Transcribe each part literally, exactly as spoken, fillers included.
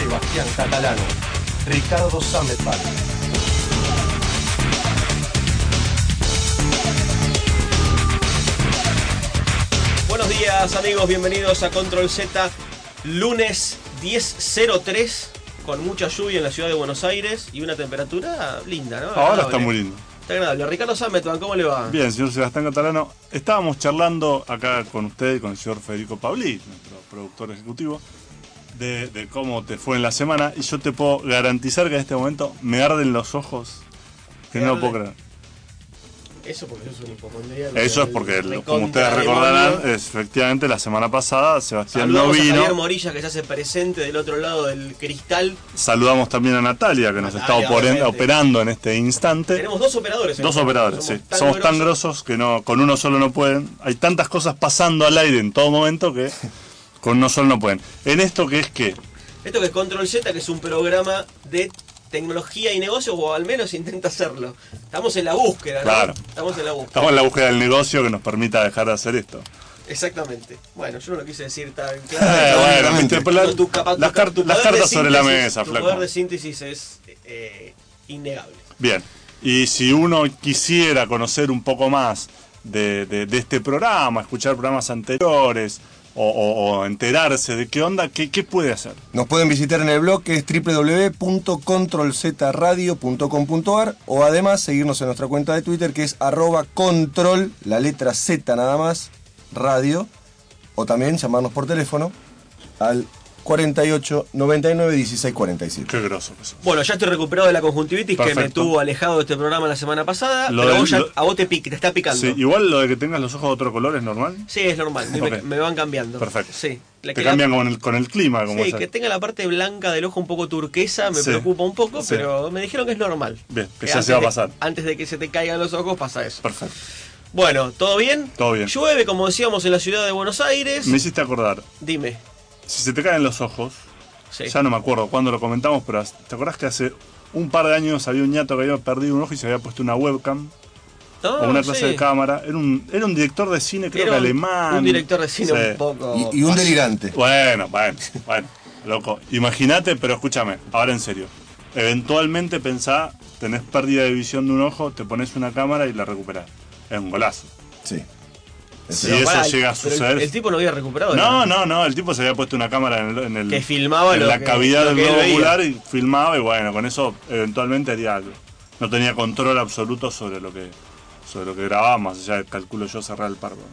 Sebastián Catalano, Ricardo Sametban. Buenos días amigos, bienvenidos a Control Z, lunes diez cero tres, con mucha lluvia en la ciudad de Buenos Aires y una temperatura linda, ¿no? Ahora está muy lindo. Está agradable. Ricardo Sametban, ¿cómo le va? Bien, señor Sebastián Catalano. Estábamos charlando acá con usted y con el señor Federico Pablí, nuestro productor ejecutivo, de, de cómo te fue en la semana, y yo te puedo garantizar que en este momento me arden los ojos, que no lo puedo creer. Eso porque sos un hipocondriaco. Eso es porque, el, como ustedes recordarán, es, efectivamente la semana pasada Sebastián Saludamos no vino. a Javier Morilla, que se hace presente del otro lado del cristal. Saludamos también a Natalia, que Natalia, nos está operando, operando en este instante. Tenemos dos operadores. Dos operadores, somos sí. Tan Somos grosos. tan grosos que no, con uno solo no pueden. Hay tantas cosas pasando al aire en todo momento que con uno solo no pueden. En esto que es que... Esto que es Control Z, que es un programa de tecnología y negocios, o al menos intenta hacerlo. Estamos en la búsqueda, ¿no? Claro. Estamos en la búsqueda. Estamos en la búsqueda del negocio que nos permita dejar de hacer esto. Exactamente. Bueno, yo no lo quise decir tan claro. Eh, bueno, viste, la, tu capa, las, car las cartas sobre la mesa, tu flaco. Tu poder de síntesis es eh, innegable. Bien. Y si uno quisiera conocer un poco más de, de, de este programa, escuchar programas anteriores, O, o, o enterarse de qué onda, ¿qué, ¿qué puede hacer? Nos pueden visitar en el blog, que es doble u doble u doble u punto control z radio punto com punto a r, o además seguirnos en nuestra cuenta de Twitter, que es arroba control, la letra Z nada más, radio, o también llamarnos por teléfono al cuarenta y ocho, noventa y nueve, dieciséis, cuarenta y siete. Qué groso que sos. Bueno, ya estoy recuperado de la conjuntivitis. Perfecto. Que me tuvo alejado de este programa la semana pasada. Lo pero de, vos ya, lo, a vos te, pique, te está picando. Sí, igual lo de que tengas los ojos de otro color es normal. Sí, es normal. Okay. Me, me van cambiando. Perfecto. Sí. La, te cambian la, con, el, con el clima. Como sí, que tenga la parte blanca del ojo un poco turquesa me sí. preocupa un poco, sí. pero me dijeron que es normal. Bien, que, que ya se va a pasar. De, antes de que se te caigan los ojos pasa eso. Perfecto. Bueno, ¿todo bien? Todo bien. Llueve, como decíamos, en la ciudad de Buenos Aires. Me hiciste acordar. Dime. Si se te caen los ojos... Sí. Ya no me acuerdo cuándo lo comentamos, pero ¿te acordás que hace un par de años había un ñato que había perdido un ojo y se había puesto una webcam? No, o una clase sí. de cámara. Era un, era un director de cine, creo era que un, alemán. Un director de cine sí. un poco... Y, y un delirante. Bueno, bueno, bueno. Loco, imagínate, pero escúchame, ahora en serio. Eventualmente pensá, tenés pérdida de visión de un ojo, te pones una cámara y la recuperás. Es un golazo. Sí. Si eso para, llega a suceder. El, el tipo no había recuperado. No, no, no. El tipo se había puesto una cámara en el, en el que filmaba en lo la que, cavidad lo del globo ocular y veía. filmaba, y bueno, con eso eventualmente haría algo. No tenía control absoluto sobre lo que sobre lo que grababa, más allá de, calculo yo, cerrar el párpado.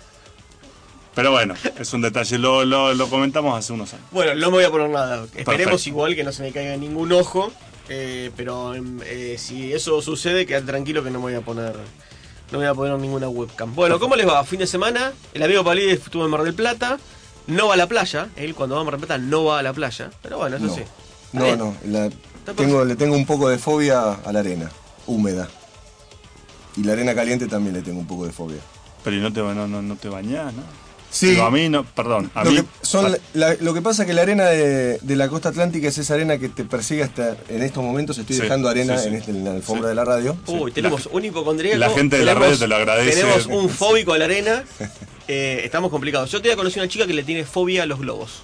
Pero bueno, es un detalle, lo, lo, lo comentamos hace unos años. Bueno, no me voy a poner nada. Esperemos Perfecto. Igual que no se me caiga ningún ojo. Eh, pero eh, si eso sucede, quedate tranquilo que no me voy a poner. No voy a poner ninguna webcam. Bueno, ¿cómo les va? Fin de semana. El amigo Pablí estuvo en Mar del Plata. No va a la playa. Él cuando va a Mar del Plata no va a la playa. Pero bueno, eso no. sí. No, bien. no. La, tengo, le tengo un poco de fobia a la arena húmeda. Y la arena caliente también le tengo un poco de fobia. Pero ¿y no te, no, no, no te bañás, no? Sí. Digo, a mí no, perdón. A lo, mí, que son, la, la, lo que pasa es que la arena de, de la costa atlántica es esa arena que te persigue hasta en estos momentos. Estoy sí, dejando arena sí, sí. En, este, en la alfombra sí. de la radio. Uy, sí. tenemos la, un hipocondríaco. La gente de tenemos, la radio te lo agradece. Tenemos un fóbico a la arena. Eh, estamos complicados. Yo te había conocido una chica que le tiene fobia a los globos.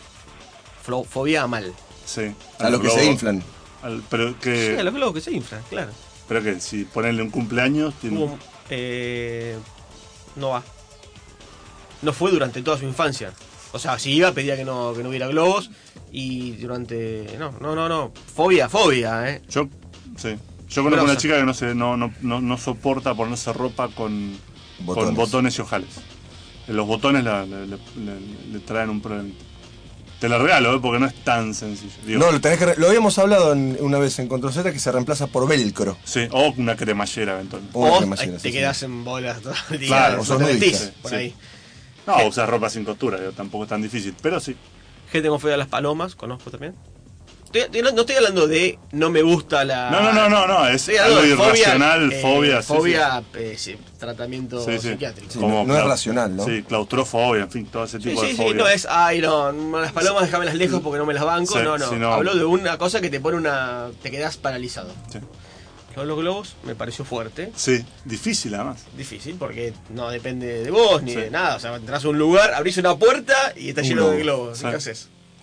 Fobia a mal. Sí. A, a los que se inflan. Al, pero que, sí, a los globos que se inflan, claro. Pero que si ponerle un cumpleaños. Tiene... Como, eh, no va. No fue durante toda su infancia. O sea, si iba pedía que no, que no hubiera globos. Y durante... No, no, no, no. Fobia, fobia, ¿eh? Yo, sí. Yo conozco una chica que no, se, no, no, no, no soporta ponerse ropa con botones, con botones y ojales. Los botones la, le, le, le, le traen un problema. Te la regalo, ¿eh? Porque no es tan sencillo. Digo, no, lo, tenés que re lo habíamos hablado en, una vez en Control Z, que se reemplaza por velcro. Sí, o una cremallera eventualmente. O, o cremallera, te sí, quedás sí. en bolas todo el día. Claro, o sos nudista, sí, por sí. ahí. No, eh. usar ropa sin costura, digo, tampoco es tan difícil, pero sí. Gente con fobia a las palomas, conozco también. Estoy, no, no estoy hablando de no me gusta la... No, no, no, no, no es algo irracional, fobia, fobia. Eh, sí, fobia, sí. Eh, sí, tratamiento sí, sí. psiquiátrico. Sí, Como no, no es racional, ¿no? Sí, claustrofobia, en fin, todo ese tipo sí, de sí, fobia. Sí, no es, ay, no, las palomas déjamelas lejos porque no me las banco, sí, no, no. Sí, no. Hablo de una cosa que te pone una... te quedás paralizado. Sí. Con los globos me pareció fuerte. Sí, difícil además. Difícil porque no depende de vos ni sí. de nada. O sea, entras a un lugar, abrís una puerta y está un lleno globo. de globos. Sí. ¿Qué haces?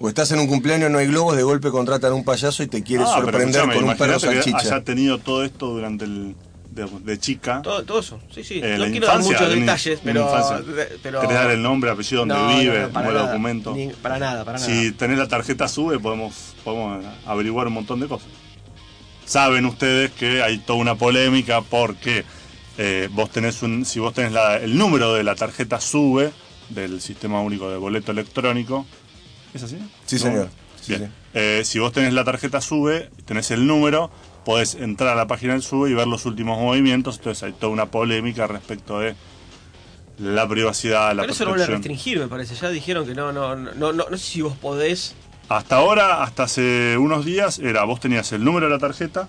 O estás en un cumpleaños, no hay globos, de golpe contratan a un payaso y te quiere Ah, pero sorprender escuchame, con un perro imagínate que salchicha. haya tenido todo esto durante el... De, de chica. Todo, todo eso, sí, sí. Eh, no la quiero dar infancia, muchos la in- detalles, la pero, infancia. de- pero... Crear el nombre, apellido, donde No, no, vive, no, para número de nada. documento. Ni- para nada, para nada. Si tenés la tarjeta SUBE, podemos, podemos averiguar un montón de cosas. Saben ustedes que hay toda una polémica porque eh, vos tenés un, si vos tenés la- el número de la tarjeta SUBE del Sistema Único de Boleto Electrónico, ¿es así? Sí, ¿No? señor. Sí, Bien. sí. Eh, si vos tenés la tarjeta SUBE, tenés el número, podés entrar a la página del SUBE y ver los últimos movimientos. Entonces hay toda una polémica respecto de la privacidad, la Pero eso lo van a protección. restringir, me parece. Ya dijeron que no, no, no, no, no sé si vos podés. Hasta ahora, hasta hace unos días, era vos tenías el número de la tarjeta,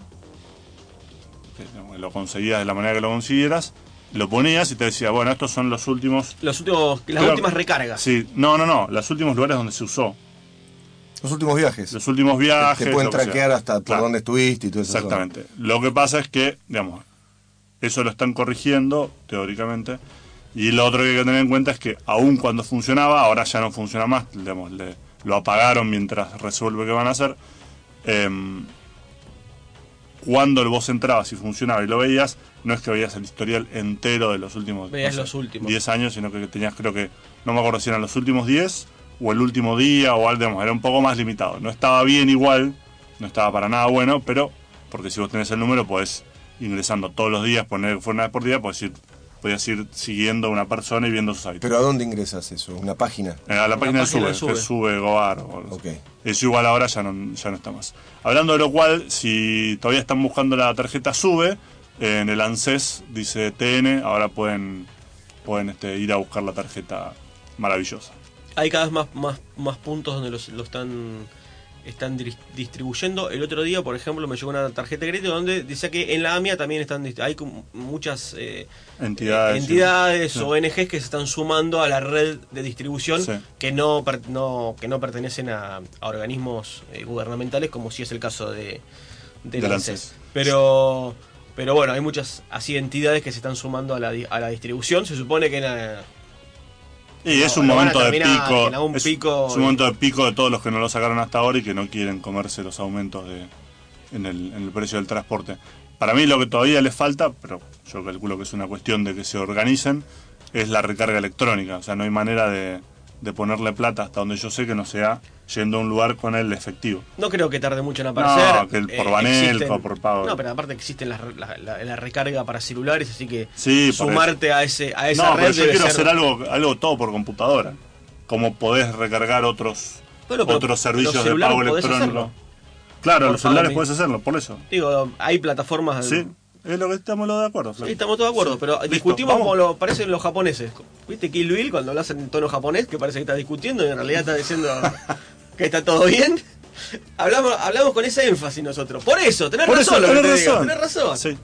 que, digamos, lo conseguías de la manera que lo consiguieras, lo ponías y te decía, bueno, estos son los últimos... Los últimos, las Creo- últimas recargas. Sí, no, no, no, los últimos lugares donde se usó. Los últimos viajes. Los últimos viajes... Te pueden lo que sea. traquear hasta por Claro. dónde estuviste y todo eso. Exactamente. Lo que pasa es que, digamos, eso lo están corrigiendo, teóricamente, y lo otro que hay que tener en cuenta es que aun cuando funcionaba, ahora ya no funciona más, digamos, le- lo apagaron mientras resuelve qué van a hacer. Em, cuando vos entrabas y funcionaba y lo veías, no es que veías el historial entero de los últimos Veías no sé, los últimos. diez años, sino que tenías, creo que, no me acuerdo si eran los últimos diez o el último día o algo, digamos, era un poco más limitado. No estaba bien igual, no estaba para nada bueno, pero porque si vos tenés el número podés ingresando todos los días, poner que fue una vez por día, podés ir, podías ir siguiendo a una persona y viendo sus hábitos. Pero ¿a dónde ingresas eso? ¿Una página? Eh, a la página del página SUBE, del que es SUBE. SUBE Gobar. O algo así. Ok. Eso igual ahora ya no, ya no está más. Hablando de lo cual, si todavía están buscando la tarjeta SUBE, eh, en el ANSES dice T N, ahora pueden, pueden este, ir a buscar la tarjeta maravillosa. Hay cada vez más, más, más puntos donde los, lo están, están diri- distribuyendo. El otro día, por ejemplo, me llegó una tarjeta de crédito donde decía que en la AMIA también están dist- hay como muchas eh, Entidades. eh, entidades Sí. o O N Ges que se están sumando a la red de distribución Sí. que no, per- no que no pertenecen a, a organismos eh, gubernamentales, como si es el caso de del Del ANSES. ANSES. Pero pero bueno, hay muchas así entidades que se están sumando a la, di- a la distribución. Se supone que en la- Y No, es un lo van a momento de terminar, pico. en algún Es, pico- es un momento de pico de todos los que no lo sacaron hasta ahora y que no quieren comerse los aumentos de, en, el, en el precio del transporte. Para mí lo que todavía les falta, pero yo calculo que es una cuestión de que se organicen, es la recarga electrónica. O sea, no hay manera de, de ponerle plata hasta donde yo sé que no sea yendo a un lugar con el efectivo. No creo que tarde mucho en aparecer. No, que el por Banelco, por pago. No, pero aparte existen las re- la, la- la recarga para celulares, así que Sí, por sumarte a ese a esa No, red pero yo debe quiero ser- hacer algo, algo todo por computadora. Como podés recargar otros, Bueno, pero otros servicios los de pago celulares podés electrónico. hacerlo. Claro, Por los celulares pago, podés hacerlo, por eso. Digo, hay plataformas. Sí, es lo que estamos lo de acuerdo. Flaco. Sí, estamos todos de acuerdo, Sí, pero listo, discutimos vamos. como lo parecen los japoneses. ¿Viste Kill Bill cuando hablas en tono japonés, que parece que estás discutiendo y en realidad estás diciendo que está todo bien? Hablamos, hablamos con ese énfasis nosotros. Por eso, tenés Por razón eso, lo que tenés te digo, razón. tenés razón. Sí.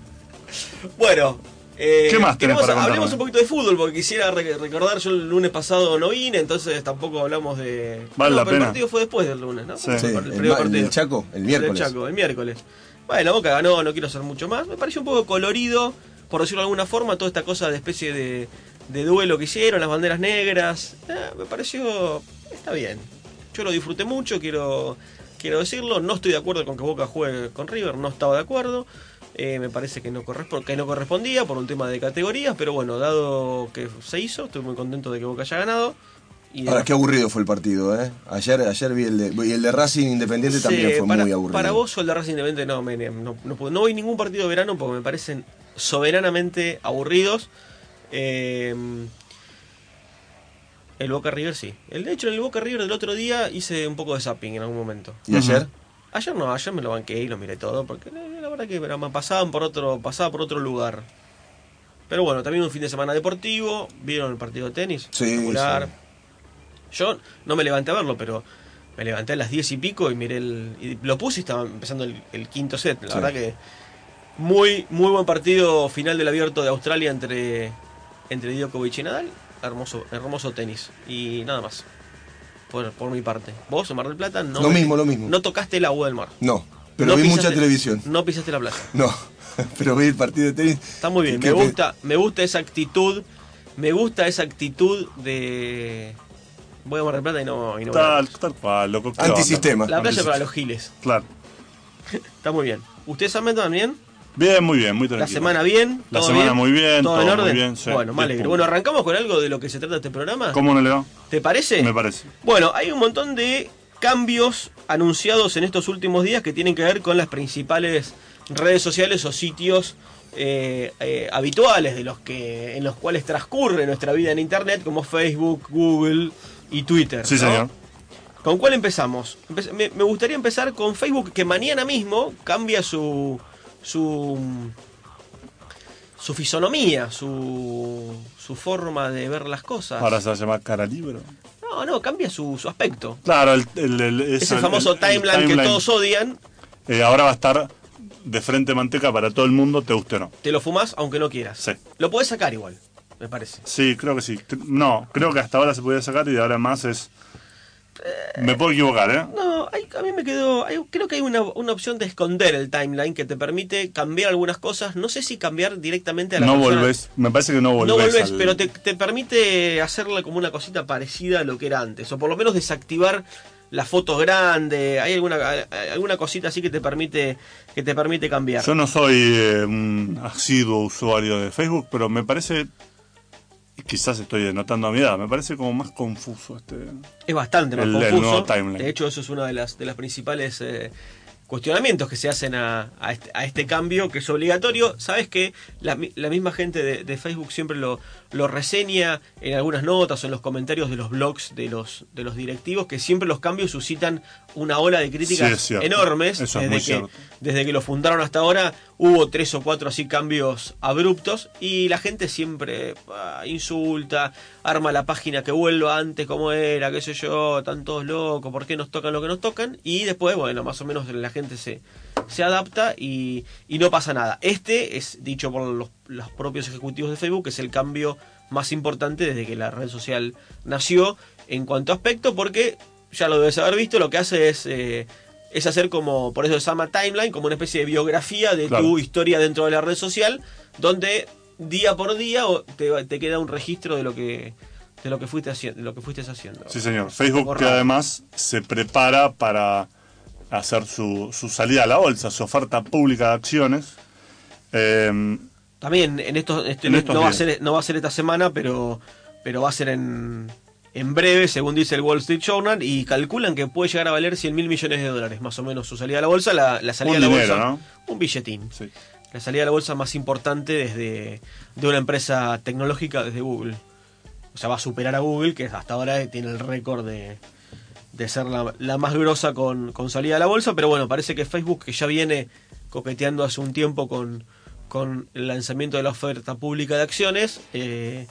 Bueno, eh, ¿Qué más tenés queremos- para contarme? hablemos un poquito de fútbol, porque quisiera re- recordar, yo el lunes pasado no vine, entonces tampoco hablamos de... Vale No, la pero el primer partido fue después del lunes, ¿no? Sí. Sí, el, el, primer ma- el partido. del Chaco, el miércoles. El Chaco, el miércoles. Bueno, Boca ganó, no quiero hacer mucho más. Me pareció un poco colorido, por decirlo de alguna forma, toda esta cosa de especie de, de duelo que hicieron, las banderas negras. Eh, me pareció... está bien. Yo lo disfruté mucho, quiero, quiero decirlo. No estoy de acuerdo con que Boca juegue con River, no estaba de acuerdo. Eh, me parece que no, correspo- que no correspondía por un tema de categorías, pero bueno, dado que se hizo, estoy muy contento de que Boca haya ganado. Y Ahora, qué aburrido fue el partido, ¿eh? Ayer, ayer vi el de, y el de Racing Independiente Sí, también fue para, muy aburrido. Para vos, el de Racing Independiente, no, me, no, no, puedo- no voy a ningún partido de verano porque me parecen soberanamente aburridos. Eh, el Boca River sí. El, de hecho, en el Boca River del otro día hice un poco de zapping en algún momento. ¿Y ayer? Ayer no, ayer me lo banqué y lo miré todo porque eh, la verdad que me pasaban por otro, pasaba por otro lugar. Pero bueno, también un fin de semana deportivo. ¿Vieron el partido de tenis? Sí, Espectacular. sí. Yo no me levanté a verlo, pero me levanté a las diez y pico y miré el. Y lo puse y estaba empezando el, el quinto set. La Sí. verdad que muy muy buen partido final del Abierto de Australia entre, entre Djokovic y Nadal. Hermoso, hermoso tenis. Y nada más. Por, por mi parte. Vos, en Mar del Plata, no. Lo me- mismo, lo mismo. No tocaste el agua del mar. No, pero No vi pisaste- mucha televisión. No pisaste la playa. No, pero vi el partido de tenis. Está muy bien, Que- me que- gusta, me gusta esa actitud, me gusta esa actitud de Voy a Mar del Plata y no, y no Tal, voy a- tal cual, loco. ¿qué Antisistema. onda? La playa para los giles. Claro. Está muy bien. ¿Ustedes han metido también? Bien, muy bien, muy ¿La tranquilo. semana bien? La ¿Todo semana bien? muy bien, ¿Todo, todo en muy orden? bien, sí, Bueno, me diez alegro. puntos. Bueno, arrancamos con algo de lo que se trata este programa. ¿Cómo no le va? ¿Te parece? Me parece. Bueno, hay un montón de cambios anunciados en estos últimos días que tienen que ver con las principales redes sociales o sitios eh, eh, habituales de los que en los cuales transcurre nuestra vida en internet, como Facebook, Google y Twitter. Sí, ¿no? señor. ¿Con cuál empezamos? Empe- me, me gustaría empezar con Facebook, que mañana mismo cambia su su su fisonomía, su su forma de ver las cosas. Ahora se va a llamar Cara Libro. No, no, cambia su, su aspecto. Claro, el, el, el- Es esa- el famoso el- el timeline, que todos odian. eh, ahora va a estar de frente manteca para todo el mundo, te guste o no. Te lo fumás aunque no quieras. Sí. Lo podés sacar igual, me parece. Sí, creo que sí. No, creo que hasta ahora se podía sacar y de ahora en más es... Me puedo equivocar, ¿eh? No, hay, a mí me quedó. Hay, creo que hay una, una opción de esconder el timeline que te permite cambiar algunas cosas. No sé si cambiar directamente a la No persona. volvés, me parece que no volvés. No volvés, al- pero te, te permite hacerle como una cosita parecida a lo que era antes. O por lo menos desactivar la foto grande. Hay alguna, alguna cosita así que te permite, que te permite cambiar. Yo no soy eh, un asiduo usuario de Facebook, pero me parece... Quizás estoy denotando a mi edad, me parece como más confuso este... Es bastante más El- el confuso. nuevo timeline. De hecho, eso es uno de las, de las principales eh, cuestionamientos que se hacen a, a, este, a este cambio, que es obligatorio. Sabes que la, mi- la misma gente de, de Facebook siempre lo, lo reseña en algunas notas o en los comentarios de los blogs de los, de los directivos, que siempre los cambios suscitan una ola de críticas Sí, es cierto. enormes. Eso es desde, muy que, cierto. desde que lo fundaron hasta ahora hubo tres o cuatro así cambios abruptos y la gente siempre ah, insulta, arma la página que vuelva antes como era, qué sé yo, están todos locos, ¿por qué nos tocan lo que nos tocan? Y después, bueno, más o menos la gente se, se adapta y, y no pasa nada. Este es, dicho por los, los propios ejecutivos de Facebook, es el cambio más importante desde que la red social nació en cuanto a aspecto, porque ya lo debes haber visto, lo que hace es... Eh, es hacer como, por eso se llama timeline, como una especie de biografía de Claro. tu historia dentro de la red social, donde día por día o te, te queda un registro de lo que de lo que fuiste haciendo, de lo que fuiste haciendo. Sí, señor. Facebook Poco que raro. además se prepara para hacer su, su salida a la bolsa, su oferta pública de acciones. Eh, También en estos, este, En no, estos no va a días. ser no va a ser esta semana, pero pero va a ser en en breve, según dice el Wall Street Journal, y calculan que puede llegar a valer cien mil millones de dólares, más o menos su salida a la bolsa, la, la salida Un a la dinero, bolsa, ¿no? un billetín. sí. La salida a la bolsa más importante desde de una empresa tecnológica desde Google. O sea, va a superar a Google, que hasta ahora tiene el récord de, de ser la, la más grosa con, con salida a la bolsa. Pero bueno, parece que Facebook, que ya viene coqueteando hace un tiempo con, con el lanzamiento de la oferta pública de acciones, eh,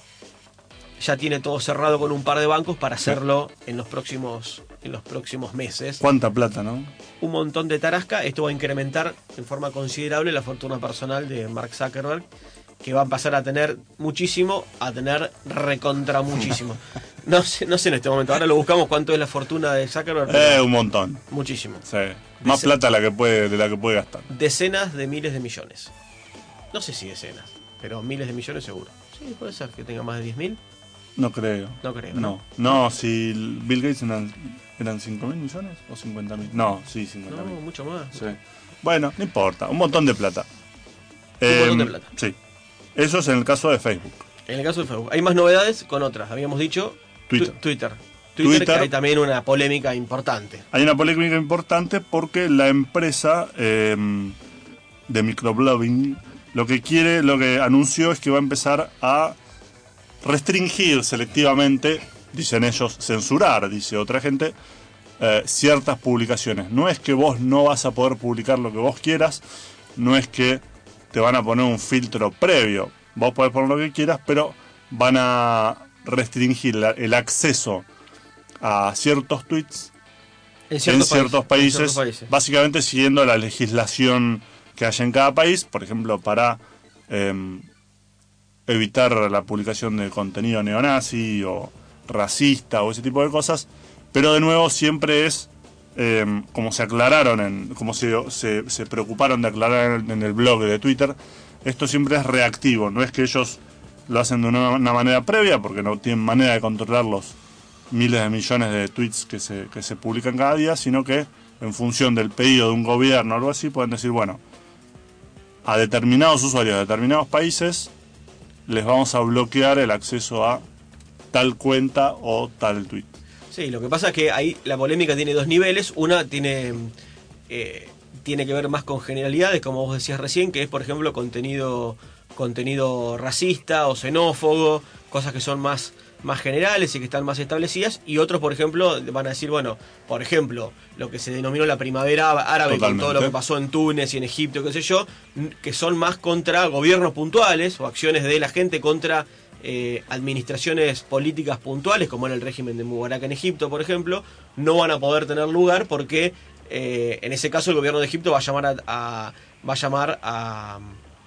ya tiene todo cerrado con un par de bancos para hacerlo en los próximos, en los próximos meses. ¿Cuánta plata, no? Un montón de tarasca. Esto va a incrementar en forma considerable la fortuna personal de Mark Zuckerberg, que va a pasar a tener muchísimo a tener recontra muchísimo. No sé, no sé en este momento. Ahora lo buscamos cuánto es la fortuna de Zuckerberg. pero Eh, un montón. muchísimo. Sí. Más Dese- plata la que puede, de la que puede gastar. Decenas de miles de millones. No sé si decenas, pero miles de millones seguro. Sí, puede ser que tenga más de diez mil. No creo. No creo, No, no, si Bill Gates eran, eran cinco mil millones o cincuenta mil. No, sí, cincuenta No, mil. mucho más. Sí. Bueno, no importa. Un montón de plata. Un Eh, montón de plata. Sí. Eso es en el caso de Facebook. En el caso de Facebook. Hay más novedades con otras. Habíamos dicho Twitter. Tu- Twitter. Twitter, Twitter. que hay también una polémica importante. Hay una polémica importante porque la empresa eh, de microblogging lo que quiere, lo que anunció es que va a empezar a restringir selectivamente, dicen ellos, censurar, dice otra gente, eh, ciertas publicaciones. No es que vos no vas a poder publicar lo que vos quieras, no es que te van a poner un filtro previo. Vos podés poner lo que quieras, pero van a restringir la- el acceso a ciertos tweets En en ciertos, países, en ciertos países. básicamente siguiendo la legislación que haya en cada país, por ejemplo, para eh, evitar la publicación de contenido neonazi o racista o ese tipo de cosas, pero de nuevo siempre es eh, como se aclararon, en, como se, se, se preocuparon de aclarar en, en el blog de Twitter, esto siempre es reactivo, no es que ellos lo hacen de una, una manera previa, porque no tienen manera de controlar los, miles de millones de tweets que se, que se publican cada día, sino que en función del pedido de un gobierno o algo así, pueden decir, bueno, a determinados usuarios de determinados países les vamos a bloquear el acceso a tal cuenta o tal tweet. Sí, lo que pasa es que ahí la polémica tiene dos niveles. Una tiene eh, tiene que ver más con generalidades, como vos decías recién, que es, por ejemplo, contenido contenido racista o xenófobo, cosas que son más, más generales y que están más establecidas. Y otros, por ejemplo, van a decir, bueno, por ejemplo, lo que se denominó la primavera árabe, Totalmente. Con todo lo que pasó en Túnez y en Egipto, qué sé yo, que son más contra gobiernos puntuales o acciones de la gente contra Eh, administraciones políticas puntuales, como en el régimen de Mubarak en Egipto, por ejemplo, no van a poder tener lugar porque eh, en ese caso el gobierno de Egipto va a llamar a, a va a llamar a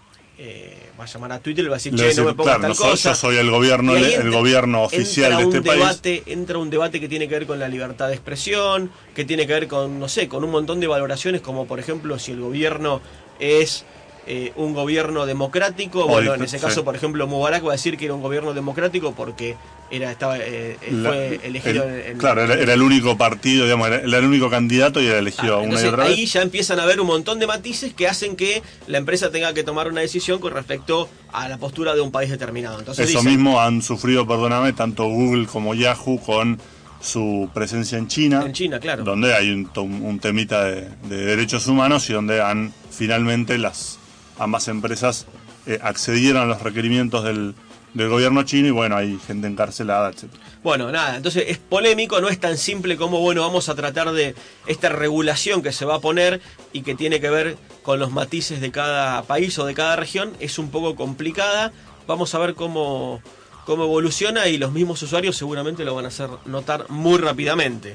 eh, va a llamar a Twitter y le va a decir, che, decir, no me pongas claro, tal no cosa. Yo soy el gobierno, el entra, gobierno oficial de este debate, país. Entra un debate que tiene que ver con la libertad de expresión, que tiene que ver con, no sé, con un montón de valoraciones, como por ejemplo si el gobierno es Eh, un gobierno democrático. Bueno, en ese caso, sí. Por ejemplo, Mubarak va a decir que era un gobierno democrático porque era estaba eh, la, fue elegido el, en, en claro, era, era el único partido, digamos, era, era el único candidato y era elegido ah, una entonces, y otra ahí vez. Ahí ya empiezan a haber un montón de matices que hacen que la empresa tenga que tomar una decisión con respecto a la postura de un país determinado. Entonces, eso dicen, mismo han sufrido, perdóname, tanto Google como Yahoo con su presencia en China, en China, claro, donde hay un, un temita de, de derechos humanos y donde han finalmente las ambas empresas eh, accedieron a los requerimientos del, del gobierno chino y bueno, hay gente encarcelada, etcétera. Bueno, nada, entonces es polémico, no es tan simple como, bueno, vamos a tratar de esta regulación que se va a poner y que tiene que ver con los matices de cada país o de cada región, es un poco complicada. Vamos a ver cómo, cómo evoluciona y los mismos usuarios seguramente lo van a hacer notar muy rápidamente.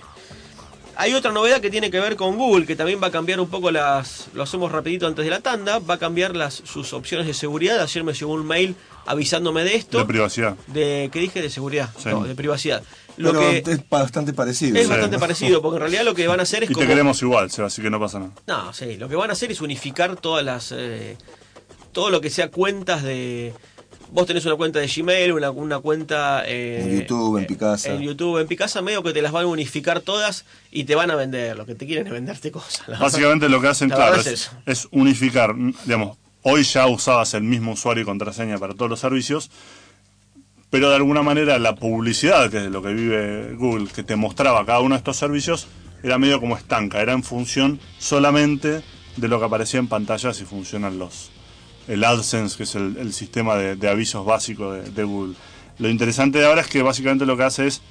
Hay otra novedad que tiene que ver con Google, que también va a cambiar un poco las... Lo hacemos rapidito antes de la tanda. Va a cambiar las sus opciones de seguridad. Ayer me llegó un mail avisándome de esto. De privacidad. De, ¿qué dije? De seguridad. Sí. No, de privacidad. Lo Pero que es bastante parecido. Es sí. bastante parecido, porque en realidad lo que van a hacer es y como... te queremos igual, Seba, así que no pasa nada. No, sí. Lo que van a hacer es unificar todas las... Eh, todo lo que sea cuentas de... Vos tenés una cuenta de Gmail, una, una cuenta eh, en YouTube, en Picasa. En YouTube, en Picasa, medio que te las van a unificar todas y te van a vender. Lo que te quieren es venderte cosas. Básicamente lo que hacen, la claro, es, es, es unificar. Digamos, hoy ya usabas el mismo usuario y contraseña para todos los servicios, pero de alguna manera la publicidad, que es lo que vive Google, que te mostraba cada uno de estos servicios, era medio como estanca, era en función solamente de lo que aparecía en pantalla si funcionan los... el AdSense, que es el, el sistema de, de avisos básico de, de Google. Lo interesante de ahora es que básicamente lo que hace es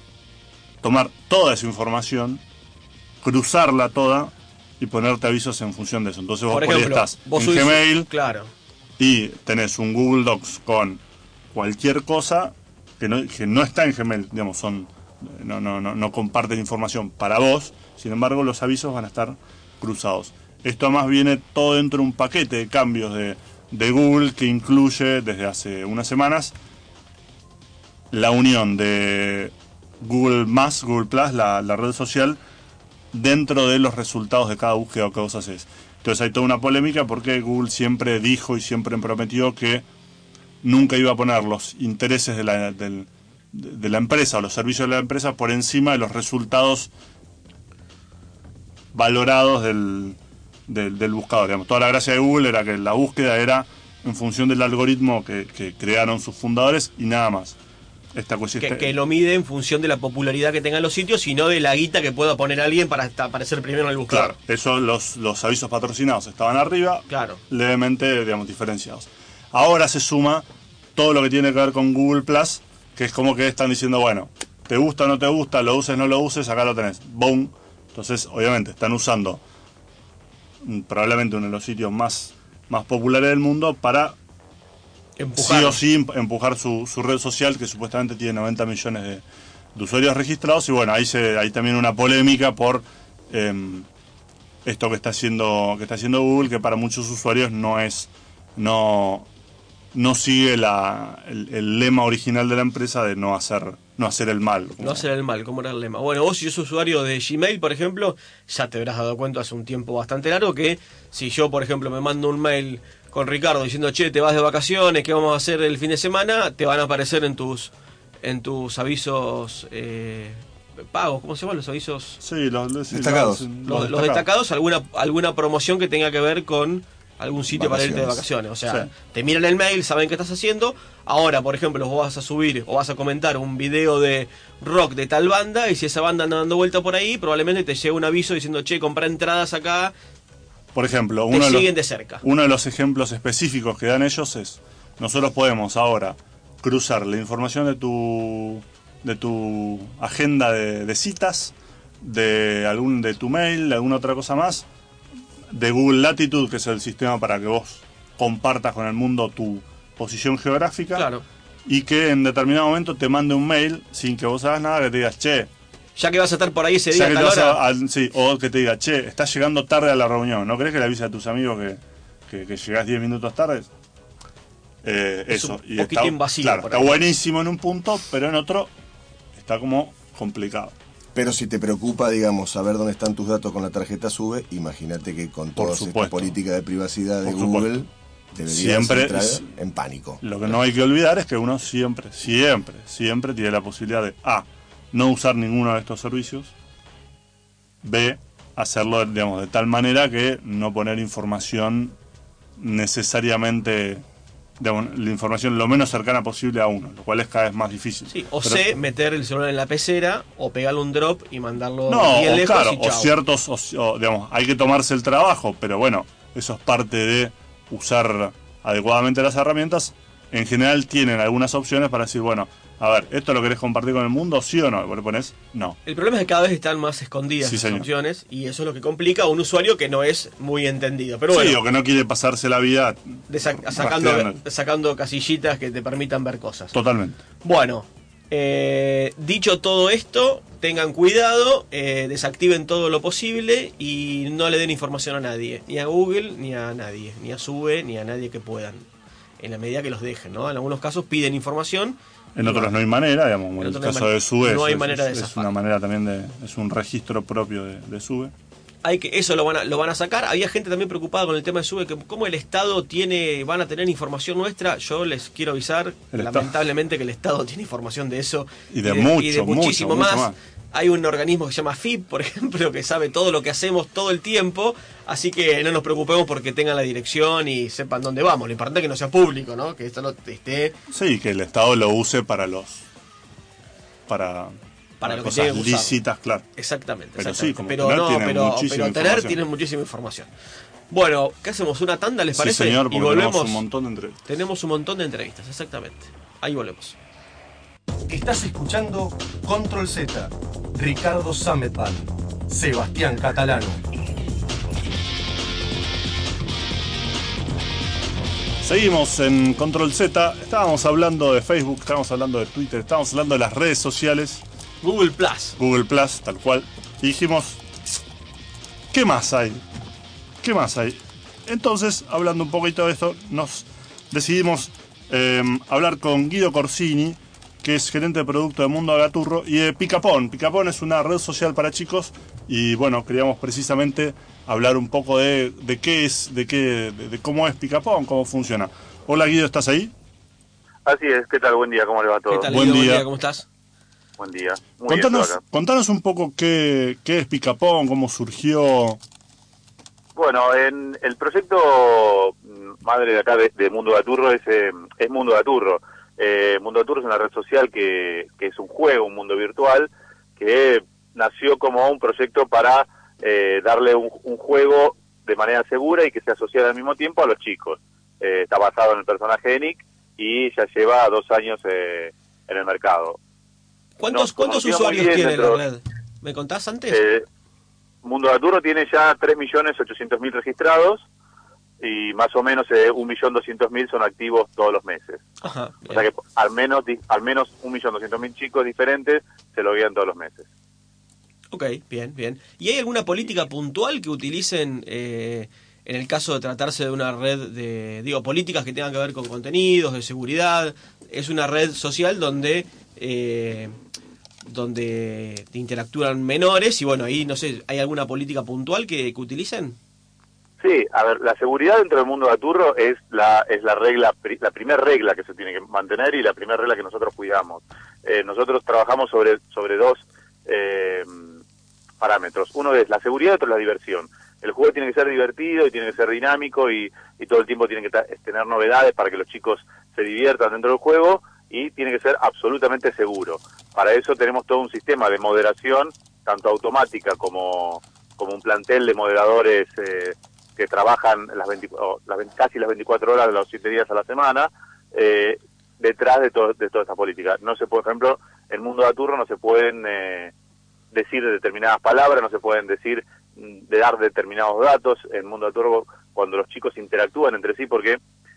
tomar toda esa información, cruzarla toda y ponerte avisos en función de eso. Entonces vos por, ejemplo, por ahí estás vos en Gmail, claro, y tenés un Google Docs con cualquier cosa que no, que no está en Gmail, digamos, son no, no, no, no comparten información para vos, sin embargo los avisos van a estar cruzados. Esto además viene todo dentro de un paquete de cambios de, de Google que incluye desde hace unas semanas la unión de Google más, Google Plus, la, la red social, dentro de los resultados de cada búsqueda que vos haces. Entonces hay toda una polémica porque Google siempre dijo y siempre prometió que nunca iba a poner los intereses de la, del, de la empresa o los servicios de la empresa por encima de los resultados valorados del... Del, del buscador, digamos. Toda la gracia de Google era que la búsqueda era en función del algoritmo que, que crearon sus fundadores y nada más. Esta cuestión que, que lo mide en función de la popularidad que tengan los sitios y no de la guita que pueda poner alguien para aparecer primero en el buscador. Claro, eso, los, los avisos patrocinados estaban arriba, claro, levemente, digamos, diferenciados. Ahora se suma todo lo que tiene que ver con Google Plus, que es como que están diciendo, bueno, te gusta o no te gusta, lo uses o no lo uses, acá lo tenés. Boom. Entonces, obviamente, están usando probablemente uno de los sitios más, más populares del mundo para empujar. sí o sí empujar su, su red social, que supuestamente tiene noventa millones de, de usuarios registrados. Y bueno, ahí se hay también una polémica por eh, esto que está haciendo que está haciendo Google, que para muchos usuarios no es no no sigue la, el, el lema original de la empresa de no hacer no hacer el mal. Como... No hacer el mal, como era el lema. Bueno, vos si sos usuario de Gmail, por ejemplo, ya te habrás dado cuenta hace un tiempo bastante largo que si yo, por ejemplo, me mando un mail con Ricardo diciendo, che, te vas de vacaciones, ¿qué vamos a hacer el fin de semana? Te van a aparecer en tus en tus avisos eh, pagos, ¿cómo se llaman los avisos? Sí, los, los Destacados. Los, Los, los los destacados. destacados, alguna alguna promoción que tenga que ver con algún sitio para irte de vacaciones. O sea, Sí. te miran el mail, saben qué estás haciendo. Ahora, por ejemplo, vos vas a subir o vas a comentar un video de rock de tal banda, y si esa banda anda dando vuelta por ahí, probablemente te llegue un aviso diciendo, che, comprá entradas acá. Por ejemplo, Te uno de, siguen los, de cerca. uno de los ejemplos específicos que dan ellos es, nosotros podemos ahora cruzar la información de tu de tu agenda de, de citas, de algún de tu mail, de alguna otra cosa más, de Google Latitude, que es el sistema para que vos compartas con el mundo tu posición geográfica, Claro. y que en determinado momento te mande un mail sin que vos hagas nada, que te digas, che, Ya que vas a estar por ahí ese ya día, que a te tal vas hora. a- a- sí, o que te diga, che, estás llegando tarde a la reunión, ¿no crees que le avise a tus amigos que, que, que llegás diez minutos tarde? Eh, Es eso, un poquito invasivo claro, por está ahí. buenísimo en un punto, pero en otro está como complicado. Pero si te preocupa, digamos, saber dónde están tus datos con la tarjeta SUBE, imagínate que con Por toda esta supuesto. política de privacidad de Por Google, supuesto. deberías Siempre entrar es- en pánico. Lo que no hay que olvidar es que uno siempre, siempre, siempre tiene la posibilidad de A, no usar ninguno de estos servicios, B, hacerlo, digamos, de tal manera que no poner información necesariamente, digamos, la información lo menos cercana posible a uno, lo cual es cada vez más difícil. Sí, o Pero- C, meter el celular en la pecera, o pegarle un drop y mandarlo No, bien o lejos claro, y o chao. ciertos, o, o, digamos, hay que tomarse el trabajo, pero bueno, eso es parte de usar adecuadamente las herramientas. En general tienen algunas opciones para decir, bueno, a ver, ¿esto lo querés compartir con el mundo, sí o no? Y vos le pones, no. El problema es que cada vez están más escondidas Sí, las señor. opciones, y eso es lo que complica a un usuario que no es muy entendido. Pero Sí, bueno, o que no quiere pasarse la vida de sac- sacando, rastreando. sacando casillitas que te permitan ver cosas. Totalmente. Bueno, eh, dicho todo esto, tengan cuidado, eh, desactiven todo lo posible y no le den información a nadie, ni a Google, ni a nadie, ni a SUBE, ni a nadie que puedan, en la medida que los dejen, ¿no? En algunos casos piden información. En y otros bueno, no hay manera, digamos, como En en el otros no hay caso man- de SUBE. no hay es- manera de es, es zafar. una manera también de, es un registro propio de, de SUBE. Hay que, eso lo van, a, lo van a sacar. Había gente también preocupada con el tema de SUBE, que cómo el Estado tiene, van a tener información nuestra. Yo les quiero avisar, El lamentablemente, que el Estado tiene información de eso. Y de mucho, muchísimo mucho, mucho más. más. Hay un organismo que se llama F I P, por ejemplo, que sabe todo lo que hacemos todo el tiempo. Así que no nos preocupemos porque tengan la dirección y sepan dónde vamos. Lo importante es que no sea público, ¿no? Que esto no esté Sí, que el Estado lo use para los... para, para lo que cosas tiene que usar. lícitas, claro. Exactamente. Pero exactamente. sí, como pero tener no, tienen pero, muchísima pero tener información. tienen muchísima información. Bueno, ¿qué hacemos? ¿Una tanda, les Sí, parece? señor, y porque volvemos. tenemos un montón de entrevistas. Tenemos un montón de entrevistas, exactamente. Ahí volvemos. Estás escuchando Control Z, Ricardo Sametban, Sebastián Catalano. Seguimos en Control Z. Estábamos hablando de Facebook, estábamos hablando de Twitter, estábamos hablando de las redes sociales, Google Plus. Google Plus, tal cual. Y dijimos, ¿qué más hay? ¿Qué más hay? Entonces, hablando un poquito de esto, nos decidimos eh, hablar con Guido Corsini, que es gerente de producto de Mundo Agaturro, y de Picapón. Picapón es una red social para chicos y bueno, queríamos precisamente hablar un poco de, de qué es, de qué, de, de cómo es Picapón, cómo funciona. Hola Guido, ¿estás ahí? Así es, ¿qué tal? Buen día, ¿cómo le va todo? ¿Qué tal, Buen Guido? Buen día. día, ¿cómo estás? Buen día. Muy Contanos, bien, por acá. contanos un poco qué, qué es Picapón, cómo surgió. Bueno, en el proyecto mm, madre de acá de, de Mundo Gaturro es, eh, es Mundo Gaturro. Eh, Mundo Gaturro es una red social que, que es un juego, un mundo virtual, que nació como un proyecto para eh, darle un, un juego de manera segura y que sea social al mismo tiempo a los chicos. Eh, está basado en el personaje de Nick y ya lleva dos años eh, en el mercado. ¿Cuántos, Nos ¿cuántos conocíamos usuarios muy bien tiene dentro- la red? ¿Me contás antes? Eh, Mundo Gaturro tiene ya tres millones ochocientos mil registrados y más o menos eh, un millón doscientos mil son activos todos los meses. Ajá. O bien. sea que al menos di- al menos un millón doscientos mil chicos diferentes se lo guían todos los meses. Ok, bien, bien. ¿Y hay alguna política puntual que utilicen eh, en el caso de tratarse de una red de, digo, políticas que tengan que ver con contenidos, de seguridad? Es una red social donde eh, donde interactúan menores y bueno, ahí no sé, ¿hay alguna política puntual que, que utilicen? Sí, a ver, la seguridad dentro del Mundo Gaturro es la es la regla pri- la primera regla que se tiene que mantener y la primera regla que nosotros cuidamos. eh, nosotros trabajamos sobre, sobre dos eh, parámetros. Uno es la seguridad y otro es la diversión. El juego tiene que ser divertido y tiene que ser dinámico y, y todo el tiempo tiene que tener novedades para que los chicos se diviertan dentro del juego y tiene que ser absolutamente seguro. Para eso tenemos todo un sistema de moderación, tanto automática como, como un plantel de moderadores eh, que trabajan las veinte, oh, las veinte, casi las veinticuatro horas de los siete días a la semana, eh, detrás de, todo, de toda esta política. No se puede, por ejemplo, en el mundo de Aturro no se pueden eh, decir determinadas palabras, no se pueden decir de dar determinados datos en el mundo de Aturro cuando los chicos interactúan entre sí, porque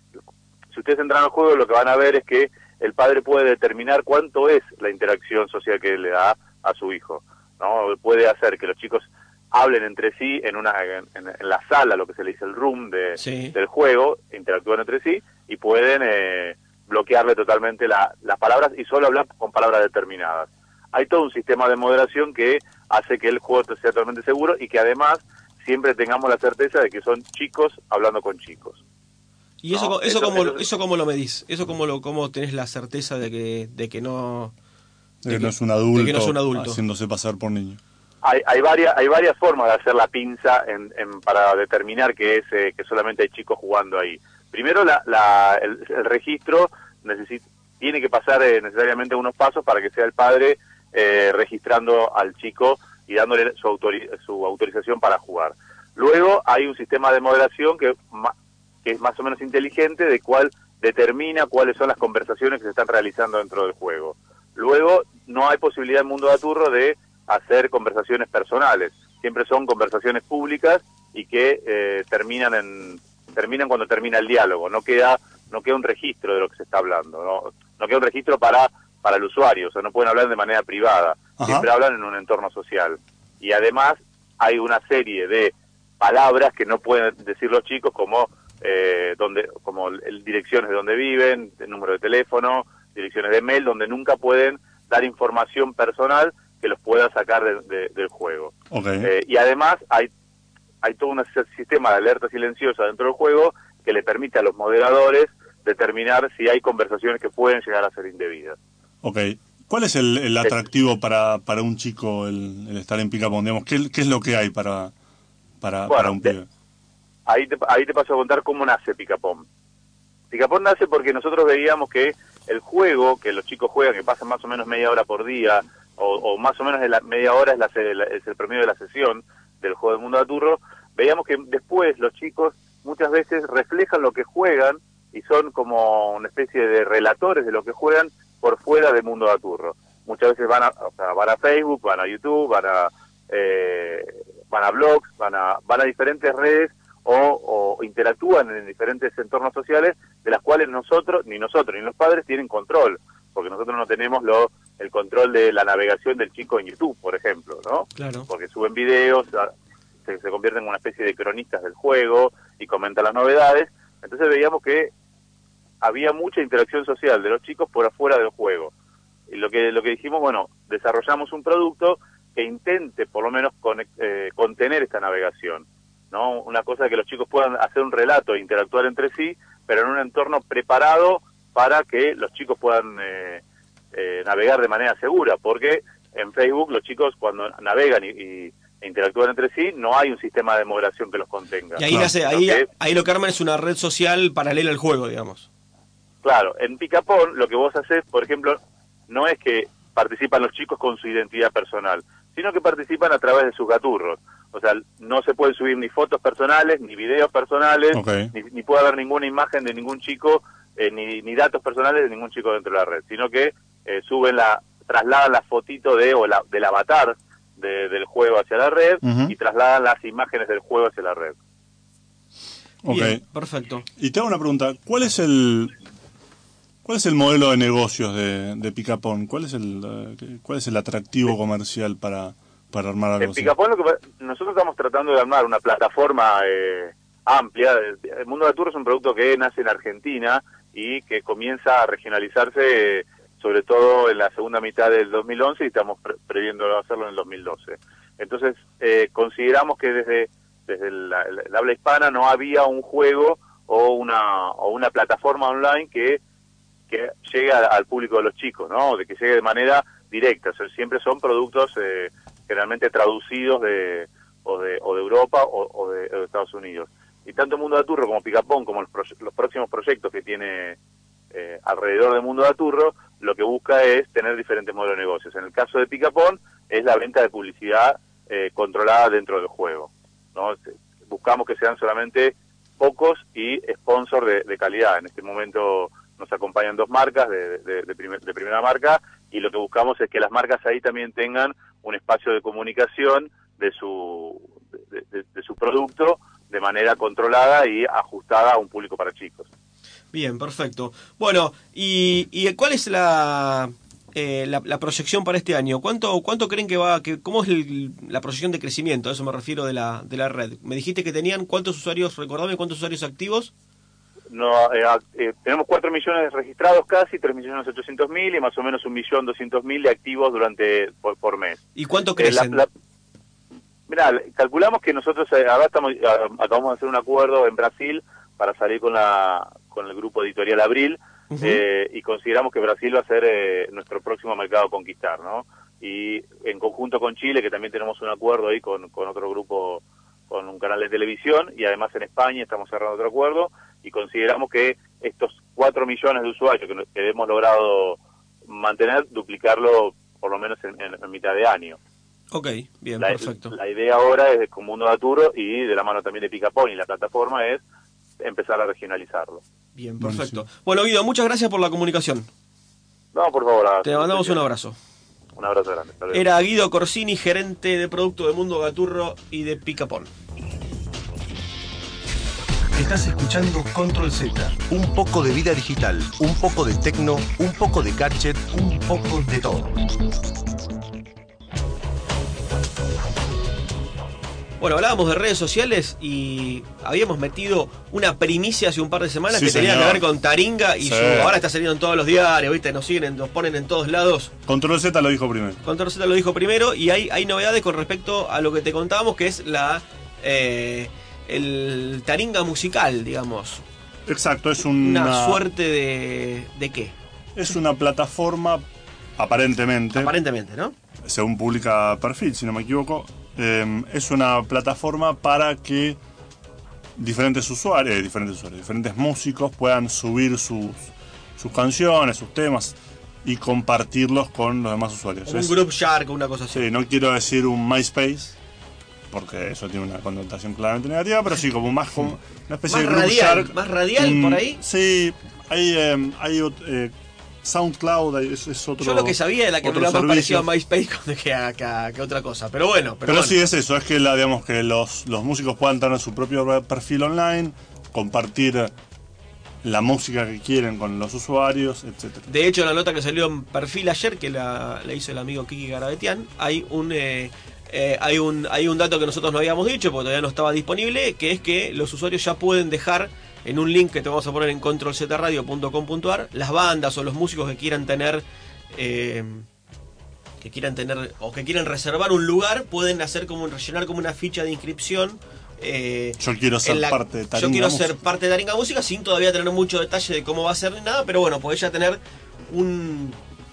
si ustedes entran al juego lo que van a ver es que el padre puede determinar cuánto es la interacción social que le da a su hijo, ¿no? Puede hacer que los chicos hablen entre sí en una en, en la sala, lo que se le dice el room de, sí. del juego, interactúan entre sí y pueden eh, bloquearle totalmente la, las palabras y solo hablar con palabras determinadas. Hay todo un sistema de moderación que hace que el juego sea totalmente seguro y que además siempre tengamos la certeza de que son chicos hablando con chicos. ¿Y eso, ¿no? eso, eso, cómo, eso, eso cómo lo medís? ¿Eso cómo, lo, cómo tenés la certeza de que, de que no... De que, que no es un adulto, de que no es un adulto haciéndose pasar por niño? Hay, hay varias hay varias formas de hacer la pinza en, en, para determinar que es eh, que solamente hay chicos jugando ahí. Primero, la, la, el, el registro necesita, tiene que pasar eh, necesariamente unos pasos para que sea el padre eh, registrando al chico y dándole su, autori su autorización para jugar. Luego hay un sistema de moderación que, que es más o menos inteligente, de cual determina cuáles son las conversaciones que se están realizando dentro del juego. Luego no hay posibilidad en Mundo de Aturro de hacer conversaciones personales. Siempre son conversaciones públicas y que eh, terminan en terminan cuando termina el diálogo. No queda no queda un registro de lo que se está hablando. No, no queda un registro para para el usuario. O sea, no pueden hablar de manera privada. Ajá. Siempre hablan en un entorno social. Y además hay una serie de palabras que no pueden decir los chicos, como eh, donde como el, direcciones de donde viven, el número de teléfono, direcciones de mail, donde nunca pueden dar información personal que los pueda sacar de, de, del juego. Okay. Eh, y además hay hay todo un sistema de alerta silenciosa dentro del juego que le permite a los moderadores determinar si hay conversaciones que pueden llegar a ser indebidas. Ok. ¿Cuál es el, el atractivo para, para un chico el, el estar en Picapón? Digamos, ¿qué, ¿qué es lo que hay para, para, bueno, para un pibe? Ahí te, ahí te paso a contar cómo nace Picapón. Picapón nace porque nosotros veíamos que el juego que los chicos juegan, que pasan más o menos media hora por día, o, o más o menos de la media hora es, la, es el promedio de la sesión del juego del Mundo de Aturro, veíamos que después los chicos muchas veces reflejan lo que juegan y son como una especie de relatores de lo que juegan por fuera del Mundo de Aturro. Muchas veces van a, o sea, van a Facebook, van a YouTube, van a eh, van a blogs, van a van a diferentes redes o, o interactúan en diferentes entornos sociales de las cuales nosotros, ni nosotros, ni los padres tienen control, porque nosotros no tenemos lo, el control de la navegación del chico en YouTube, por ejemplo, ¿no? Claro. Porque suben videos, se, se convierten en una especie de cronistas del juego y comentan las novedades. Entonces veíamos que había mucha interacción social de los chicos por afuera del juego. Y lo que lo que dijimos, bueno, desarrollamos un producto que intente por lo menos con, eh, contener esta navegación, ¿no? Una cosa que los chicos puedan hacer un relato e interactuar entre sí, pero en un entorno preparado para que los chicos puedan eh, eh, navegar de manera segura, porque en Facebook los chicos cuando navegan y, y e interactúan entre sí, no hay un sistema de moderación que los contenga. Y ahí, Claro. nace, ahí, que, ahí lo que arman es una red social paralela al juego, digamos. Claro, en Picapón lo que vos haces, por ejemplo, no es que participan los chicos con su identidad personal, sino que participan a través de sus gaturros. O sea, no se pueden subir ni fotos personales, ni videos personales, Okay. ni, ni puede haber ninguna imagen de ningún chico, eh, ni, ni datos personales de ningún chico dentro de la red, sino que eh, suben la, trasladan la fotito de o la, del avatar de, del juego hacia la red Uh-huh. y trasladan las imágenes del juego hacia la red. Ok. Bien, perfecto. Y te hago una pregunta. ¿Cuál es el cuál es el modelo de negocios de, de Picapón? ¿Cuál es el eh, cuál es el atractivo comercial para, para armar algo En así? Picapón lo que pa- nosotros estamos tratando de armar una plataforma eh, amplia. El Mundo de Aturro es un producto que nace en Argentina y que comienza a regionalizarse eh, sobre todo en la segunda mitad del dos mil once y estamos pre previendo hacerlo en el dos mil doce. Entonces eh, consideramos que desde desde la, el, el habla hispana no había un juego o una o una plataforma online que que llegue a, al público de los chicos, ¿no? De que llegue de manera directa. O sea, siempre son productos eh, generalmente traducidos de o de, o de Europa o, o, de, o de Estados Unidos. Y tanto Mundo de Aturro como Picapón, como los, los próximos proyectos que tiene eh, alrededor de Mundo de Aturro, lo que busca es tener diferentes modelos de negocios. En el caso de Picapón es la venta de publicidad eh, controlada dentro del juego, ¿no? Buscamos que sean solamente pocos y sponsor de, de calidad. En este momento nos acompañan dos marcas de, de, de, primer, de primera marca, y lo que buscamos es que las marcas ahí también tengan un espacio de comunicación de su de, de, de su producto de manera controlada y ajustada a un público para chicos. Bien, perfecto. Bueno, ¿y, y cuál es la, eh, la la proyección para este año? ¿Cuánto cuánto creen que va, que cómo es el, la proyección de crecimiento? A eso me refiero de la de la red. Me dijiste que tenían cuántos usuarios, recordame cuántos usuarios activos. No, eh, eh, tenemos cuatro millones registrados casi, tres millones ochocientos mil y más o menos un millón doscientos mil de activos durante por, por mes. ¿Y cuánto Eh, crecen? la, la, mirá, calculamos que nosotros eh, ahora estamos, eh, acabamos de hacer un acuerdo en Brasil para salir con la con el grupo editorial Abril, uh-huh. eh, y consideramos que Brasil va a ser eh, nuestro próximo mercado a conquistar, ¿no? Y en conjunto con Chile, que también tenemos un acuerdo ahí con, con otro grupo, con un canal de televisión, y además en España estamos cerrando otro acuerdo, y consideramos que estos cuatro millones de usuarios que, que hemos logrado mantener, duplicarlo por lo menos en, en, en mitad de año. Ok, bien, la, perfecto. La idea ahora es, con Mundo de Aturro y de la mano también de Picapón y la plataforma, es empezar a regionalizarlo. Bien, perfecto. Buenísimo. Bueno, Guido, muchas gracias por la comunicación. No, por favor. Te mandamos un abrazo. Un abrazo grande. Era Guido Corsini, gerente de producto de Mundo de Aturro y de Picapón. Estás escuchando Control Z. Un poco de vida digital, un poco de tecno, un poco de gadget, un poco de todo. Bueno, hablábamos de redes sociales y habíamos metido una primicia hace un par de semanas, sí, que tenía señor. que ver con Taringa y sí. su, ahora está saliendo en todos los diarios, ¿viste? Nos siguen, nos ponen en todos lados. Control Z lo dijo primero. Control Z lo dijo primero y hay, hay novedades con respecto a lo que te contábamos, que es la eh, el Taringa musical, digamos. Exacto, es una, una suerte de... ¿de qué? Es una plataforma, aparentemente. Aparentemente, ¿no? Según publica Perfil, si no me equivoco. Eh, es una plataforma para que diferentes usuarios, eh, diferentes usuarios, diferentes músicos puedan subir sus, sus canciones, sus temas y compartirlos con los demás usuarios. Un es, Group Shark, una cosa así. Sí, no quiero decir un MySpace, porque eso tiene una connotación claramente negativa, pero sí, como más como una especie más de Group radial, Shark. Más radial un, por ahí. Sí, hay, eh, hay eh, SoundCloud es, es otro. Yo lo que sabía era que era más servicio. parecido a MySpace que a, que, a, que a otra cosa. Pero bueno. Pero, pero bueno. sí es eso, es que la, digamos que los, los músicos puedan tener su propio perfil online, compartir la música que quieren con los usuarios, etcétera. De hecho, en la nota que salió en Perfil ayer, que la, la hizo el amigo Kiki Garabetian, hay un eh, eh, hay un hay un dato que nosotros no habíamos dicho porque todavía no estaba disponible, que es que los usuarios ya pueden dejar en un link que te vamos a poner en control z radio punto com punto a r las bandas o los músicos que quieran tener eh, que quieran tener o que quieran reservar un lugar, pueden hacer como rellenar como una ficha de inscripción. Eh, yo quiero ser la, parte de Taringa Yo quiero Música. ser parte de Taringa Música sin todavía tener mucho detalle de cómo va a ser ni nada, pero bueno, podés ya tener un,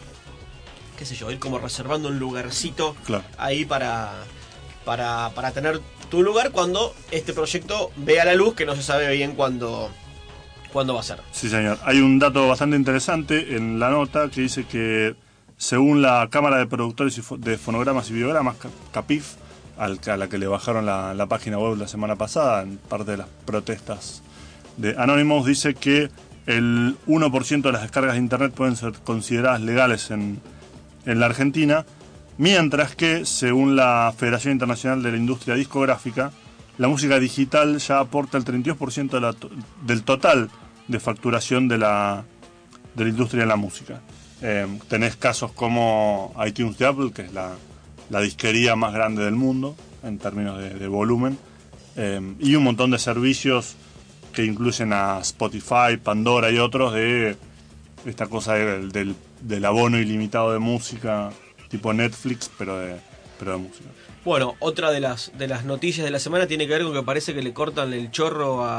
qué sé yo, ir como reservando un lugarcito claro. ahí para, para, para tener tu lugar cuando este proyecto vea la luz, que no se sabe bien cuándo, cuándo va a ser. Sí, señor. Hay un dato bastante interesante en la nota que dice que según la Cámara de Productores de Fonogramas y Videogramas, CAPIF, al, a la que le bajaron la, la página web la semana pasada en parte de las protestas de Anonymous, dice que el uno por ciento de las descargas de internet pueden ser consideradas legales en, en la Argentina, mientras que, según la Federación Internacional de la Industria Discográfica, la música digital ya aporta el treinta y dos por ciento de la, del total de facturación de la, de la industria de la música. Eh, tenés casos como iTunes de Apple, que es la, la disquería más grande del mundo en términos de, de volumen, eh, y un montón de servicios que incluyen a Spotify, Pandora y otros, de esta cosa del, del, del abono ilimitado de música tipo Netflix, pero de, pero de música. Bueno, otra de las de las noticias de la semana tiene que ver con que parece que le cortan el chorro a,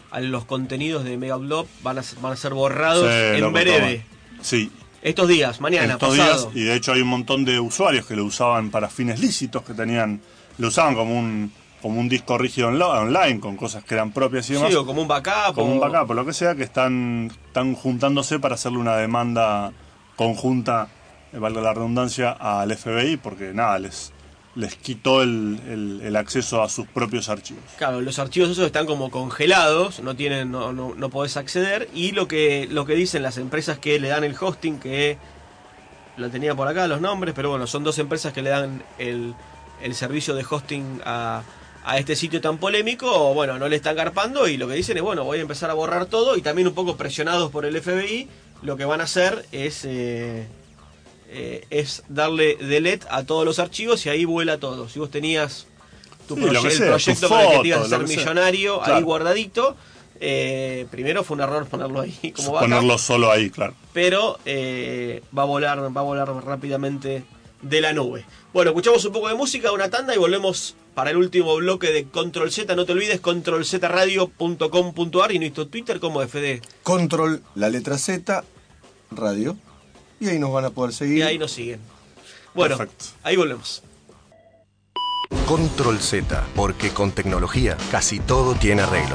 a los contenidos de Mega Blob van a, van a ser borrados Sí, en loco, breve. toma. Sí, Estos días, mañana, estos pasado. días, y de hecho hay un montón de usuarios que lo usaban para fines lícitos, que tenían, lo usaban como un como un disco rígido onla- online, con cosas que eran propias y demás. Sí, o como un backup. Como o- un backup o lo que sea, que están, están juntándose para hacerle una demanda conjunta, eh, valga la redundancia, al F B I, porque nada, les, les quitó el, el- el acceso a sus propios archivos. Claro, los archivos esos están como congelados, no tienen, no, no, no podés acceder, y lo que, lo que dicen las empresas que le dan el hosting, que lo tenía por acá los nombres, pero bueno, son dos empresas que le dan el, el servicio de hosting a, a este sitio tan polémico, bueno, no le están garpando, y lo que dicen es, bueno, voy a empezar a borrar todo, y también un poco presionados por el F B I, lo que van a hacer es eh, eh, es darle delete a todos los archivos y ahí vuela todo. Si vos tenías tu Sí, proye- lo que el sea, proyecto tu con el que foto, te ibas a lo hacer que sea. millonario Claro. ahí guardadito, eh, primero fue un error ponerlo ahí como backup, Ponerlo solo ahí, claro. pero eh, va a volar, va a volar rápidamente de la nube. Bueno, escuchamos un poco de música, una tanda y volvemos para el último bloque de Control Z. No te olvides, control z radio punto com punto ar y nuestro Twitter como F D. Control, la letra Z, radio. Y ahí nos van a poder seguir. Y ahí nos siguen. Bueno, Perfecto. ahí volvemos. Control Z, porque con tecnología casi todo tiene arreglo.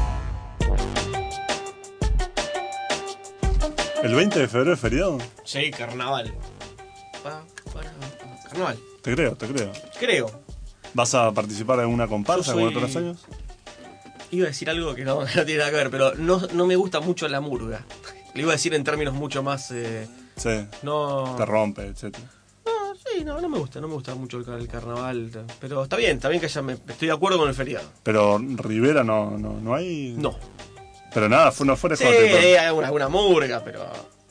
¿El veinte de febrero es feriado? Sí, carnaval. Pa, para, carnaval. Te creo, te creo. Creo. ¿Vas a participar en alguna comparsa Yo como soy- otros años? Iba a decir algo que no, no tiene nada que ver, pero no, no me gusta mucho la murga. Le iba a decir en términos mucho más... eh, Sí, no... te rompe, etcétera. No, sí, no, no me gusta, no me gusta mucho el, car- el carnaval. t- Pero está bien, está bien que haya, me, estoy de acuerdo con el feriado. Pero Rivera no, no, no hay. No. Pero nada, fue, no fuera Sí, jote, pero- hay alguna, alguna murga, pero...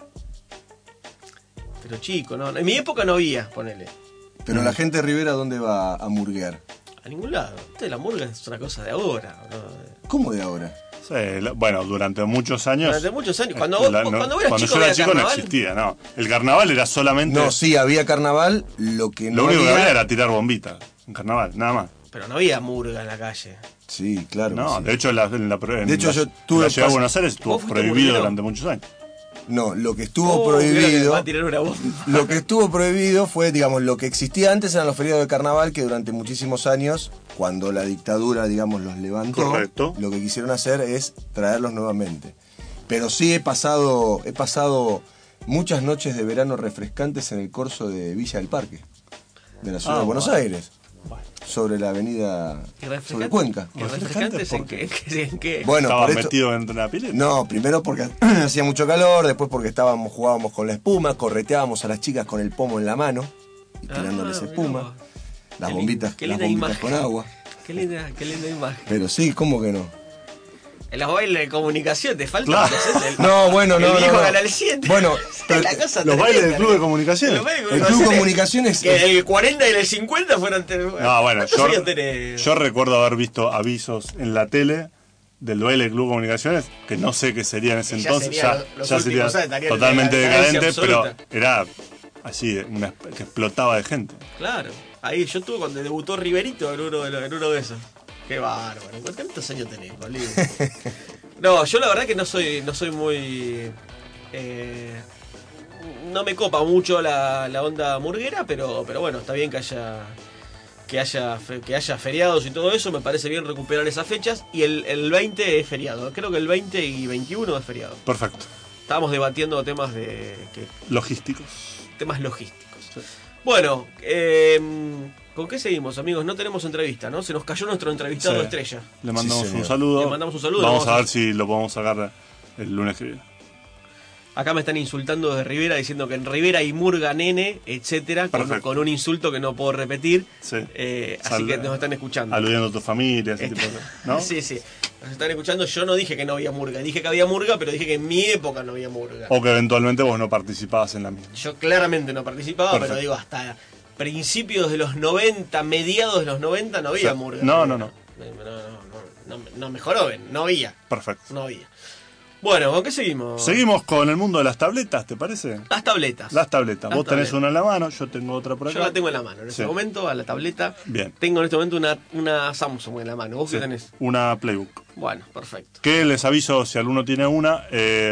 Pero chico, ¿no? En mi época no había, ponele. Pero la gente de Rivera, ¿dónde va a murguear? A ningún lado. Este, la murga es una cosa de ahora, ¿no? ¿Cómo de ahora? Sí, la- bueno, durante muchos años. Durante muchos años. Cuando eh, vos, la- vos- no- cuando vos eras cuando chico, yo era había chico no carnaval. existía, no. El carnaval era solamente. No, sí, había carnaval, lo que no Lo único que había... había era tirar bombitas. En carnaval, nada más. Pero no había murga en la calle. Sí, claro. que No, sí. de hecho, en la, en la, en De hecho, la- yo en tuve la ciudad de pas- Buenos Aires estuvo ¿Vos fuiste prohibido murguero? durante muchos años. No, lo que estuvo Oh, creo que prohibido... va a tirar una bomba. Lo que estuvo prohibido fue, digamos, lo que existía antes eran los feriados de carnaval que durante muchísimos años, cuando la dictadura, digamos, los levantó, Correcto. lo que quisieron hacer es traerlos nuevamente. Pero sí he pasado, he pasado muchas noches de verano refrescantes en el corso de Villa del Parque, de la ciudad Ah, de Buenos bueno. Aires, sobre la avenida, ¿Y sobre refrescantes? Cuenca. ¿Y refrescantes en ¿por qué? ¿En qué? ¿En qué? Bueno, Estaba por esto- metido dentro de la pileta. No, primero porque hacía mucho calor, después porque estábamos, jugábamos con la espuma, correteábamos a las chicas con el pomo en la mano y tirándoles Ah, espuma, mirá vos. las Qué bombitas, linda- qué las linda bombitas imagen. con agua. Qué linda, qué linda imagen. Pero sí, ¿cómo que no? En los bailes de comunicación te falta Claro. conocer el, No, bueno, el no, no, viejo no. Canal siete. Bueno, Es pero la cosa Los bailes del tremenda, Club de ¿no? Comunicaciones. Los bailes de El Club de Comunicaciones, Comunicaciones Que el cuarenta y el cincuenta fueron... te- No, bueno, ¿cuántos yo, años tenés? yo recuerdo haber visto avisos en la tele del baile del Club de Comunicaciones, que no sé qué sería en ese Y ya entonces, sería ya, los- los ya últimos sería años, estaría en totalmente la decadencia decadente, pero absoluta. era así, una, que explotaba de gente. Claro. Ahí yo estuve cuando debutó Riverito en uno de, los- en uno de esos. Qué bárbaro. ¿Cuántos años tenés, Pablito? No, yo la verdad que no soy, no soy muy... eh, no me copa mucho la, la onda murguera, pero, pero bueno, está bien que haya... Que haya, fe- que haya feriados y todo eso, me parece bien recuperar esas fechas. Y el, el veinte es feriado. Creo que el veinte y veintiuno es feriado. Perfecto. Estábamos debatiendo temas de que, Logísticos. temas logísticos. Bueno, eh, ¿con qué seguimos, amigos? No tenemos entrevista, ¿no? Se nos cayó nuestro entrevistado Sí. estrella. Le mandamos Sí, un señor. saludo. Le mandamos un saludo, Vamos, vamos a a- ver si lo podemos sacar el lunes que viene. Acá me están insultando desde Rivera diciendo que en Rivera hay murga, nene, etcétera, con, Perfecto. con un insulto que no puedo repetir. Sí. Eh, así Sal- que nos están escuchando. Aludiendo a tu familia, ese tipo de cosas, ¿no? Sí, sí. Nos están escuchando. Yo no dije que no había murga. Dije que había murga, pero dije que en mi época no había murga. O que eventualmente vos no participabas en la misma. Yo claramente no participaba, Perfecto. pero digo, hasta principios de los noventa, mediados de los noventa, no había Sí. murga. No, no, no. No, no, no, no, no, no mejoró, no había. Perfecto. No había. Bueno, ¿con qué seguimos? Seguimos con el mundo de las tabletas, ¿te parece? Las tabletas. Las tabletas. Las Vos tenés tabletas. una en la mano, yo tengo otra por acá. Yo la tengo en la mano en este Sí. momento, a la tableta. Bien. Tengo en este momento una, una Samsung en la mano. ¿Vos Sí, qué tenés? una Playbook. Bueno, perfecto. Que les aviso, si alguno tiene una, eh,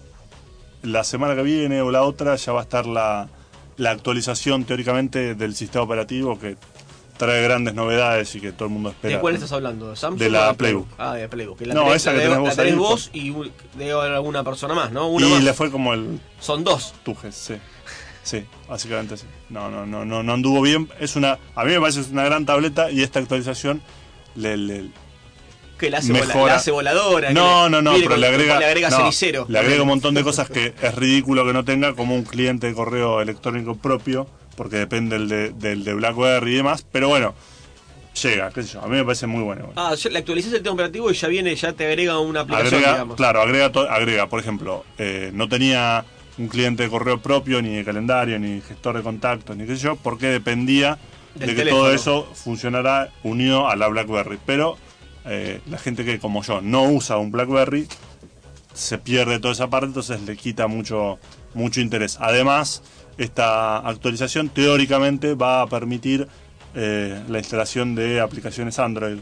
la semana que viene o la otra ya va a estar la, la actualización teóricamente del sistema operativo que trae grandes novedades y que todo el mundo espera. ¿De cuál estás hablando? ¿De Samsung De la o de Playbook. Ah, de Playbook. Que La No, tenés, esa la que tenés- tenés vos la tenés ahí, vos y u- debe haber alguna persona más, ¿no? Uno Y más. le fue como el Son dos. Tujes, sí. Sí, básicamente sí. No, no, no, no, no anduvo bien. Es una, a mí me parece que es una gran tableta y esta actualización le, le Que la hace, vola- mejora. la hace voladora. que No, le- no, no, viene pero con- le agrega, Le agrega no, cenicero. le agrega un montón de cosas que es ridículo que no tenga, como un cliente de correo electrónico propio, porque depende del de, del de BlackBerry y demás. Pero bueno, llega, qué sé yo. A mí me parece muy bueno. igual. Ah, ya le actualizás el sistema operativo y ya viene, ya te agrega una aplicación, Agrega, digamos. claro, agrega, to- agrega, por ejemplo, eh, no tenía un cliente de correo propio, ni de calendario, ni gestor de contactos, ni qué sé yo, porque dependía Del de que teléfono. todo eso funcionara unido a la BlackBerry. Pero eh, la gente que, como yo, no usa un BlackBerry, se pierde toda esa parte, entonces le quita mucho, mucho interés. Además, esta actualización teóricamente va a permitir eh, la instalación de aplicaciones Android.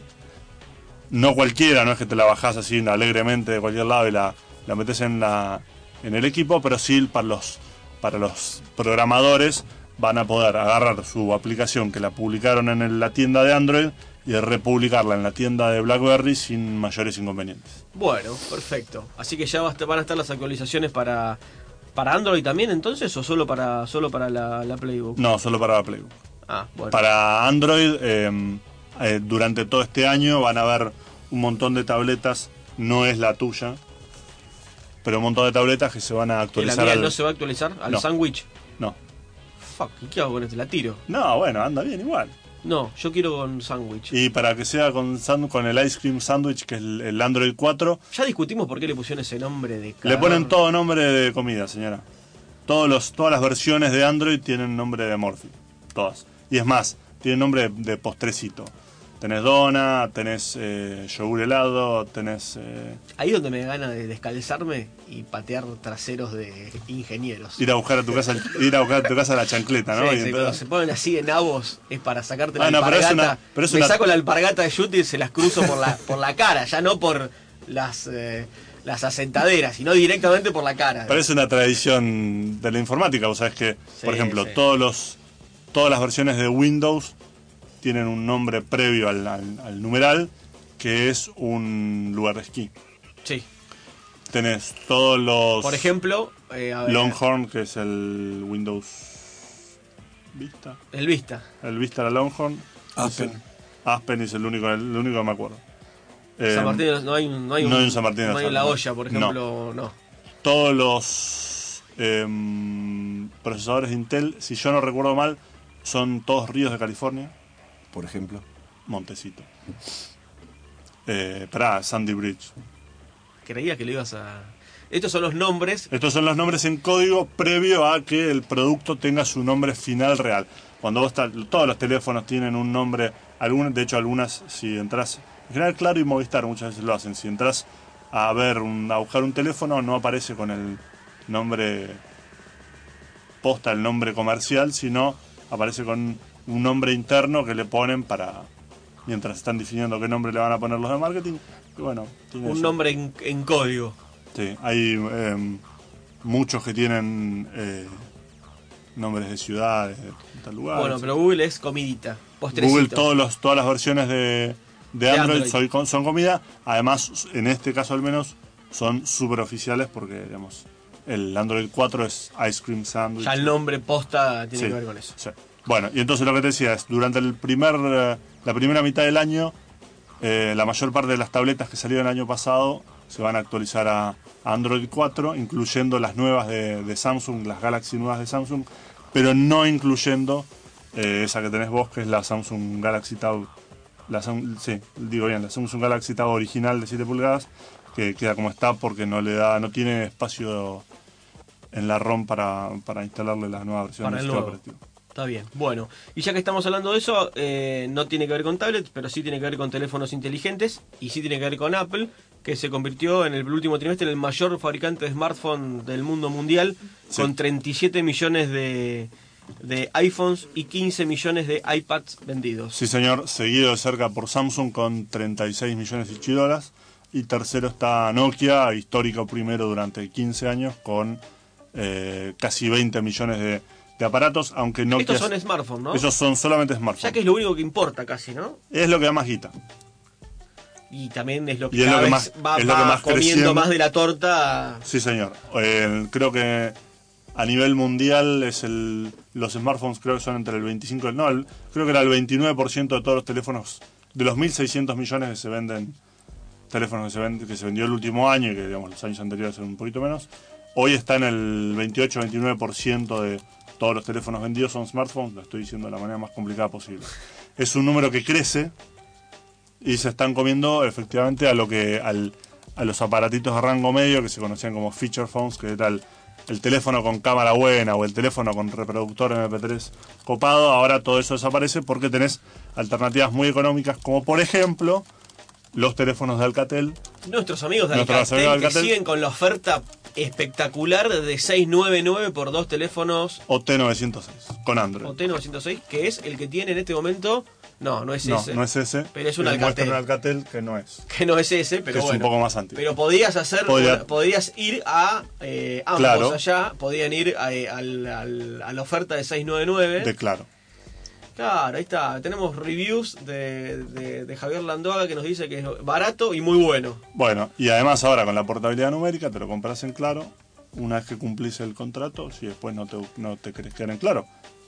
No cualquiera, no es que te la bajás así alegremente de cualquier lado y la, la metes en la en el equipo, pero sí para los para los programadores van a poder agarrar su aplicación que la publicaron en el- la tienda de Android y republicarla en la tienda de BlackBerry sin mayores inconvenientes. Bueno, perfecto. Así que ya va a estar- van a estar las actualizaciones para para Android también, entonces, o solo para solo para la, la Playbook. No, solo para la Playbook. Ah, bueno. Para Android, eh, eh, durante todo este año van a haber un montón de tabletas, no es la tuya, pero un montón de tabletas que se van a ¿Que la actualizar. mía al- no se va a actualizar al No. sándwich? No. Fuck, ¿y qué hago con este? ¿La tiro? No, bueno, anda bien igual. No, yo quiero con sándwich. Y para que sea con, san- con el Ice Cream Sandwich, que es el, el Android cuatro, Ya discutimos por qué le pusieron ese nombre de le cagar. ponen todo nombre de comida, señora. Todos los, todas las versiones de Android tienen nombre de Morphy. Todas. Y es más, tienen nombre de, de postrecito. Tenés dona, tenés eh, yogur helado, tenés... eh, Ahí es donde me gana de descalzarme y patear traseros de ingenieros. ir a buscar a tu casa ir a buscar a tu casa la chancleta, ¿no? Sí, Y sí, entonces- cuando se ponen así de nabos es para sacarte la Ah, no, pero es alpargata. una- pero es me una- saco la alpargata de Yuti y se las cruzo por la, por la cara, ya no por las, eh, las asentaderas, sino directamente por la cara. Parece una tradición de la informática, o sea, es que, Sí, por ejemplo, sí. todos los todas las versiones de Windows tienen un nombre previo al, al- al numeral, que es un lugar de esquí. Sí. Tenés todos los Por ejemplo, eh, a ver, Longhorn, que es el Windows Vista. el Vista. El Vista era Longhorn. Aspen. Aspen es el único, el único que me acuerdo. Eh, San Martín no hay, no hay no hay un San Martín de no hay Aspen, La no. Olla, por ejemplo, no. Todos los em, procesadores de Intel, si yo no recuerdo mal, son todos ríos de California. Por ejemplo. Montecito. Eh, pará, Sandy Bridge. Creía que lo ibas a... Estos son los nombres. Estos son los nombres en código previo a que el producto tenga su nombre final real. Cuando vos estás, todos los teléfonos tienen un nombre, algunos, de hecho algunas, si entras, en general Claro y Movistar muchas veces lo hacen, si entras a ver, un, a buscar un teléfono no aparece con el nombre posta, el nombre comercial, sino aparece con un nombre interno que le ponen para, mientras están definiendo qué nombre le van a poner los de marketing, y bueno, tiene Un eso. nombre en, en código. Sí, hay eh, muchos que tienen eh, nombres de ciudades, de tal lugar. Bueno, etcétera. pero Google es comidita. Postrecito. Google, todos los, todas las versiones de, de Android, Android. soy con- son comida. Además, en este caso al menos, son súper oficiales porque, digamos, el Android cuatro es Ice Cream Sandwich. Ya el nombre posta tiene Sí, que ver con eso. sí. Bueno, y entonces lo que te decía es, durante el primer, eh, la primera mitad del año, eh, la mayor parte de las tabletas que salieron el año pasado se van a actualizar a, a Android cuatro, incluyendo las nuevas de, de Samsung, las Galaxy nuevas de Samsung, pero no incluyendo eh, esa que tenés vos, que es la Samsung Galaxy Tab, la Sam- sí, digo bien, la Samsung Galaxy Tab original de siete pulgadas, que queda como está porque no le da, no tiene espacio en la ROM para, para instalarle la nueva versión Para del el sistema nuevo. operativo. Está bien. Bueno, y ya que estamos hablando de eso, eh, no tiene que ver con tablets, pero sí tiene que ver con teléfonos inteligentes y sí tiene que ver con Apple. que se convirtió en el último trimestre en el mayor fabricante de smartphones del mundo mundial, Sí. con treinta y siete millones de, de iPhones y quince millones de iPads vendidos. Sí, señor, seguido de cerca por Samsung con treinta y seis millones de chidolas. Y tercero está Nokia, histórico primero durante quince años, con eh, casi veinte millones de, de aparatos, aunque Nokia... Estos son smartphones, ¿no? Esos son solamente Ya smartphones. que es lo único que importa casi, ¿no? Es lo que da más guita. Y también es lo que Y es cada lo que vez más- va, es lo que va más comiendo creciendo. más de la torta. Sí, señor. Eh, creo que a nivel mundial es el los smartphones creo que son entre el veinticinco... No, el- creo que era el veintinueve por ciento de todos los teléfonos, de los mil seiscientos millones que se venden, teléfonos que se, venden, que se vendió el último año y que digamos los años anteriores eran un poquito menos. Hoy está en el veintiocho a veintinueve por ciento de todos los teléfonos vendidos son smartphones. Lo estoy diciendo de la manera más complicada posible. Es un número que crece y se están comiendo efectivamente a lo que al, a los aparatitos de rango medio que se conocían como feature phones, que era el, el teléfono con cámara buena o el teléfono con reproductor eme pe tres copado. Ahora todo eso desaparece porque tenés alternativas muy económicas, como por ejemplo los teléfonos de Alcatel. Nuestros amigos de Nuestros Alcatel, amigos de que Alcatel. siguen con la oferta espectacular de seiscientos noventa y nueve por dos teléfonos O T novecientos seis con Android. O T novecientos seis, que es el que tiene en este momento. No, no es No, ese. no es ese. Pero es un Les Alcatel. muestran un Alcatel que no es. Que no es ese, pero Que es un bueno. poco más antiguo. Pero podías hacer, Podría- una- podías ir a eh, ambos Claro. allá, podían ir a, eh, al- al- a la oferta de seiscientos noventa y nueve. De claro. Claro, ahí está. Tenemos reviews de, de, de Javier Landoaga que nos dice que es barato y muy bueno. Bueno, y además ahora con la portabilidad numérica te lo compras en claro. Una vez que cumplís el contrato, si después no te, no te querés quedar en claro,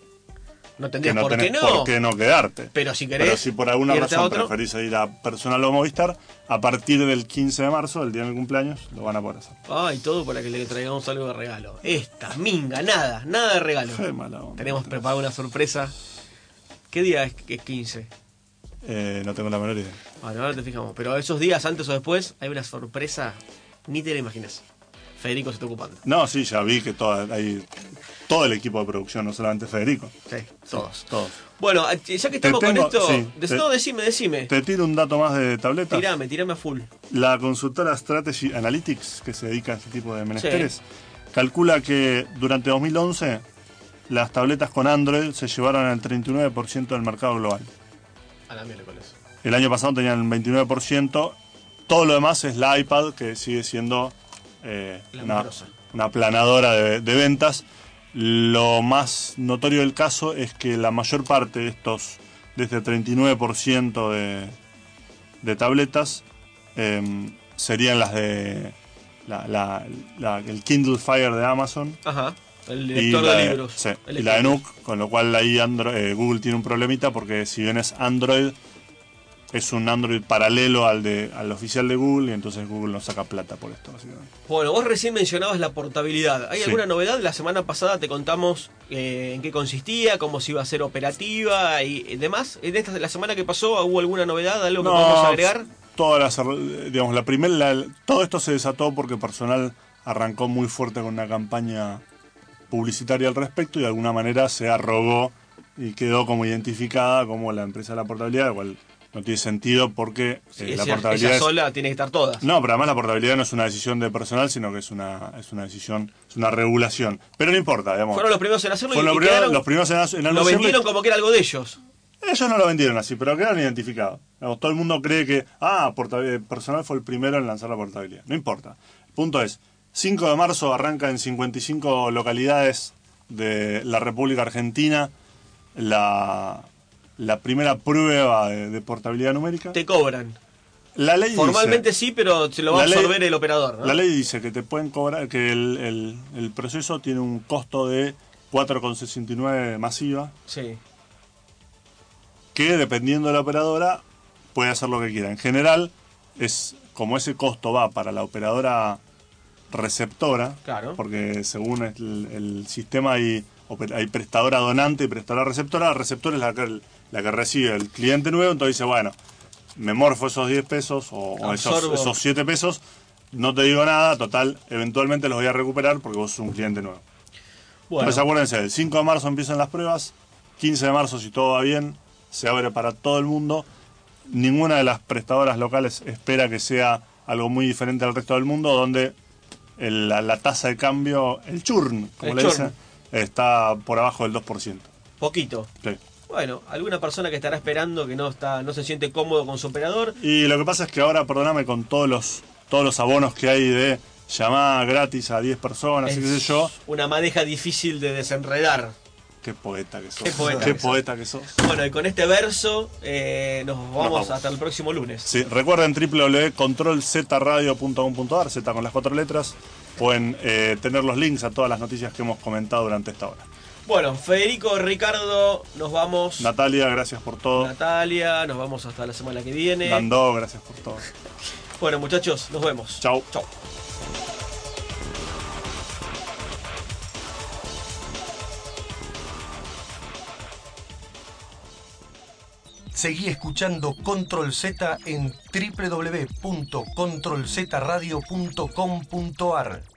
No que tendrías no por tenés qué no. por qué no quedarte. Pero si querés Pero si por alguna irte a razón otro. preferís ir a Personal o Movistar, a partir del quince de marzo, el día de mi cumpleaños, lo van a poder hacer. Ay, todo para que le traigamos algo de regalo. Esta, minga, nada, nada de regalo. Qué mala onda. Tenemos preparada una sorpresa. ¿Qué día es que es quince? Eh, no tengo la menor idea. Bueno, ahora te fijamos. Pero esos días, antes o después, hay una sorpresa. Ni te la imaginas. Federico se está ocupando. No, sí, ya vi que toda, hay todo el equipo de producción, no solamente Federico. Sí, todos. Todos. Bueno, ya que estamos tengo- con esto. sí, des- te- no, decime, decime. Te tiro un dato más de tabletas. Tirame, tirame a full. La consultora Strategy Analytics, que se dedica a este tipo de menesteres, calcula que durante dos mil once las tabletas con Android se llevaron el treinta y nueve por ciento del mercado global. A la miércoles. El año pasado tenían el veintinueve por ciento. Todo lo demás es la iPad, que sigue siendo eh, La una, grosa. una planadora de, de ventas. Lo más notorio del caso es que la mayor parte de estos, de este treinta y nueve por ciento de, de tabletas, eh, serían las de la- la- la- el Kindle Fire de Amazon. Ajá. El Y lector la de de, libros. sí, El y la de lector. Nook, con lo cual ahí Andro- eh, Google tiene un problemita porque si bien es Android, es un Android paralelo al de al oficial de Google y entonces Google no saca plata por esto, básicamente. Bueno, vos recién mencionabas la portabilidad. ¿Hay Sí. alguna novedad? La semana pasada te contamos eh, en qué consistía, cómo se iba a ser operativa y demás. ¿En esta, la semana que pasó hubo alguna novedad, algo que podemos agregar? Todas las, digamos, la primera, la- todo esto se desató porque Personal arrancó muy fuerte con una campaña publicitaria al respecto y de alguna manera se arrogó y quedó como identificada como la empresa de la portabilidad, lo cual no tiene sentido porque Sí, eh, la esa- portabilidad esa es, sola tiene que estar todas. no, pero además la portabilidad no es una decisión de Personal, sino que es una es una decisión, es una regulación. Pero no importa, digamos. Fueron los primeros en hacerlo Fueron y, los, y primeros, quedaron- los primeros en, en lo anunciarlo. vendieron como que era algo de ellos. Ellos no lo vendieron así, pero quedaron identificados. Digamos, todo el mundo cree que, ah, portabil- Personal fue el primero en lanzar la portabilidad. No importa. El punto es, cinco de marzo arranca en cincuenta y cinco localidades de la República Argentina la, la primera prueba de, de portabilidad numérica. Te cobran. La ley Formalmente dice, sí, pero se lo va a La ley- absorber el operador, ¿no? la ley dice que te pueden cobrar, que el, el- el proceso tiene un costo de cuatro coma sesenta y nueve masiva, Sí. que dependiendo de la operadora puede hacer lo que quiera. En general, es como ese costo va para la operadora receptora, Claro. porque según el, el sistema hay, oper- hay prestadora donante y prestadora receptora. La receptora es la que, la que recibe el cliente nuevo, entonces dice, bueno, me morfo esos diez pesos o, o esos, Absorbo. esos siete pesos, no te digo nada, total, eventualmente los voy a recuperar porque vos sos un cliente nuevo. Bueno, Entonces acuérdense, el cinco de marzo empiezan las pruebas, quince de marzo si todo va bien, se abre para todo el mundo. Ninguna de las prestadoras locales espera que sea algo muy diferente al resto del mundo, donde el- la, la tasa de cambio, el churn, como El le churn. dicen, está por abajo del dos por ciento. Poquito. Sí. Bueno, alguna persona que estará esperando que no está, no se siente cómodo con su operador. Y lo que pasa es que ahora, perdóname, con todos los todos los abonos que hay de llamada gratis a diez personas y qué sé Es yo, una madeja difícil de desenredar. qué poeta que sos. Qué poeta Qué que sos. poeta que sos. Bueno, y con este verso eh, nos vamos, vamos. hasta el próximo lunes. Sí, recuerden doble u doble u doble u punto control z radio punto com punto a r, Z con las cuatro letras. Pueden eh, tener los links a todas las noticias que hemos comentado durante esta hora. Bueno, Federico, Ricardo, nos vamos. Natalia, gracias por todo. Natalia, nos vamos hasta la semana que viene. Dando, gracias por todo. Bueno, muchachos, nos vemos. Chau. Chau. Seguí escuchando Control Z en doble u doble u doble u punto control z radio punto com punto a r.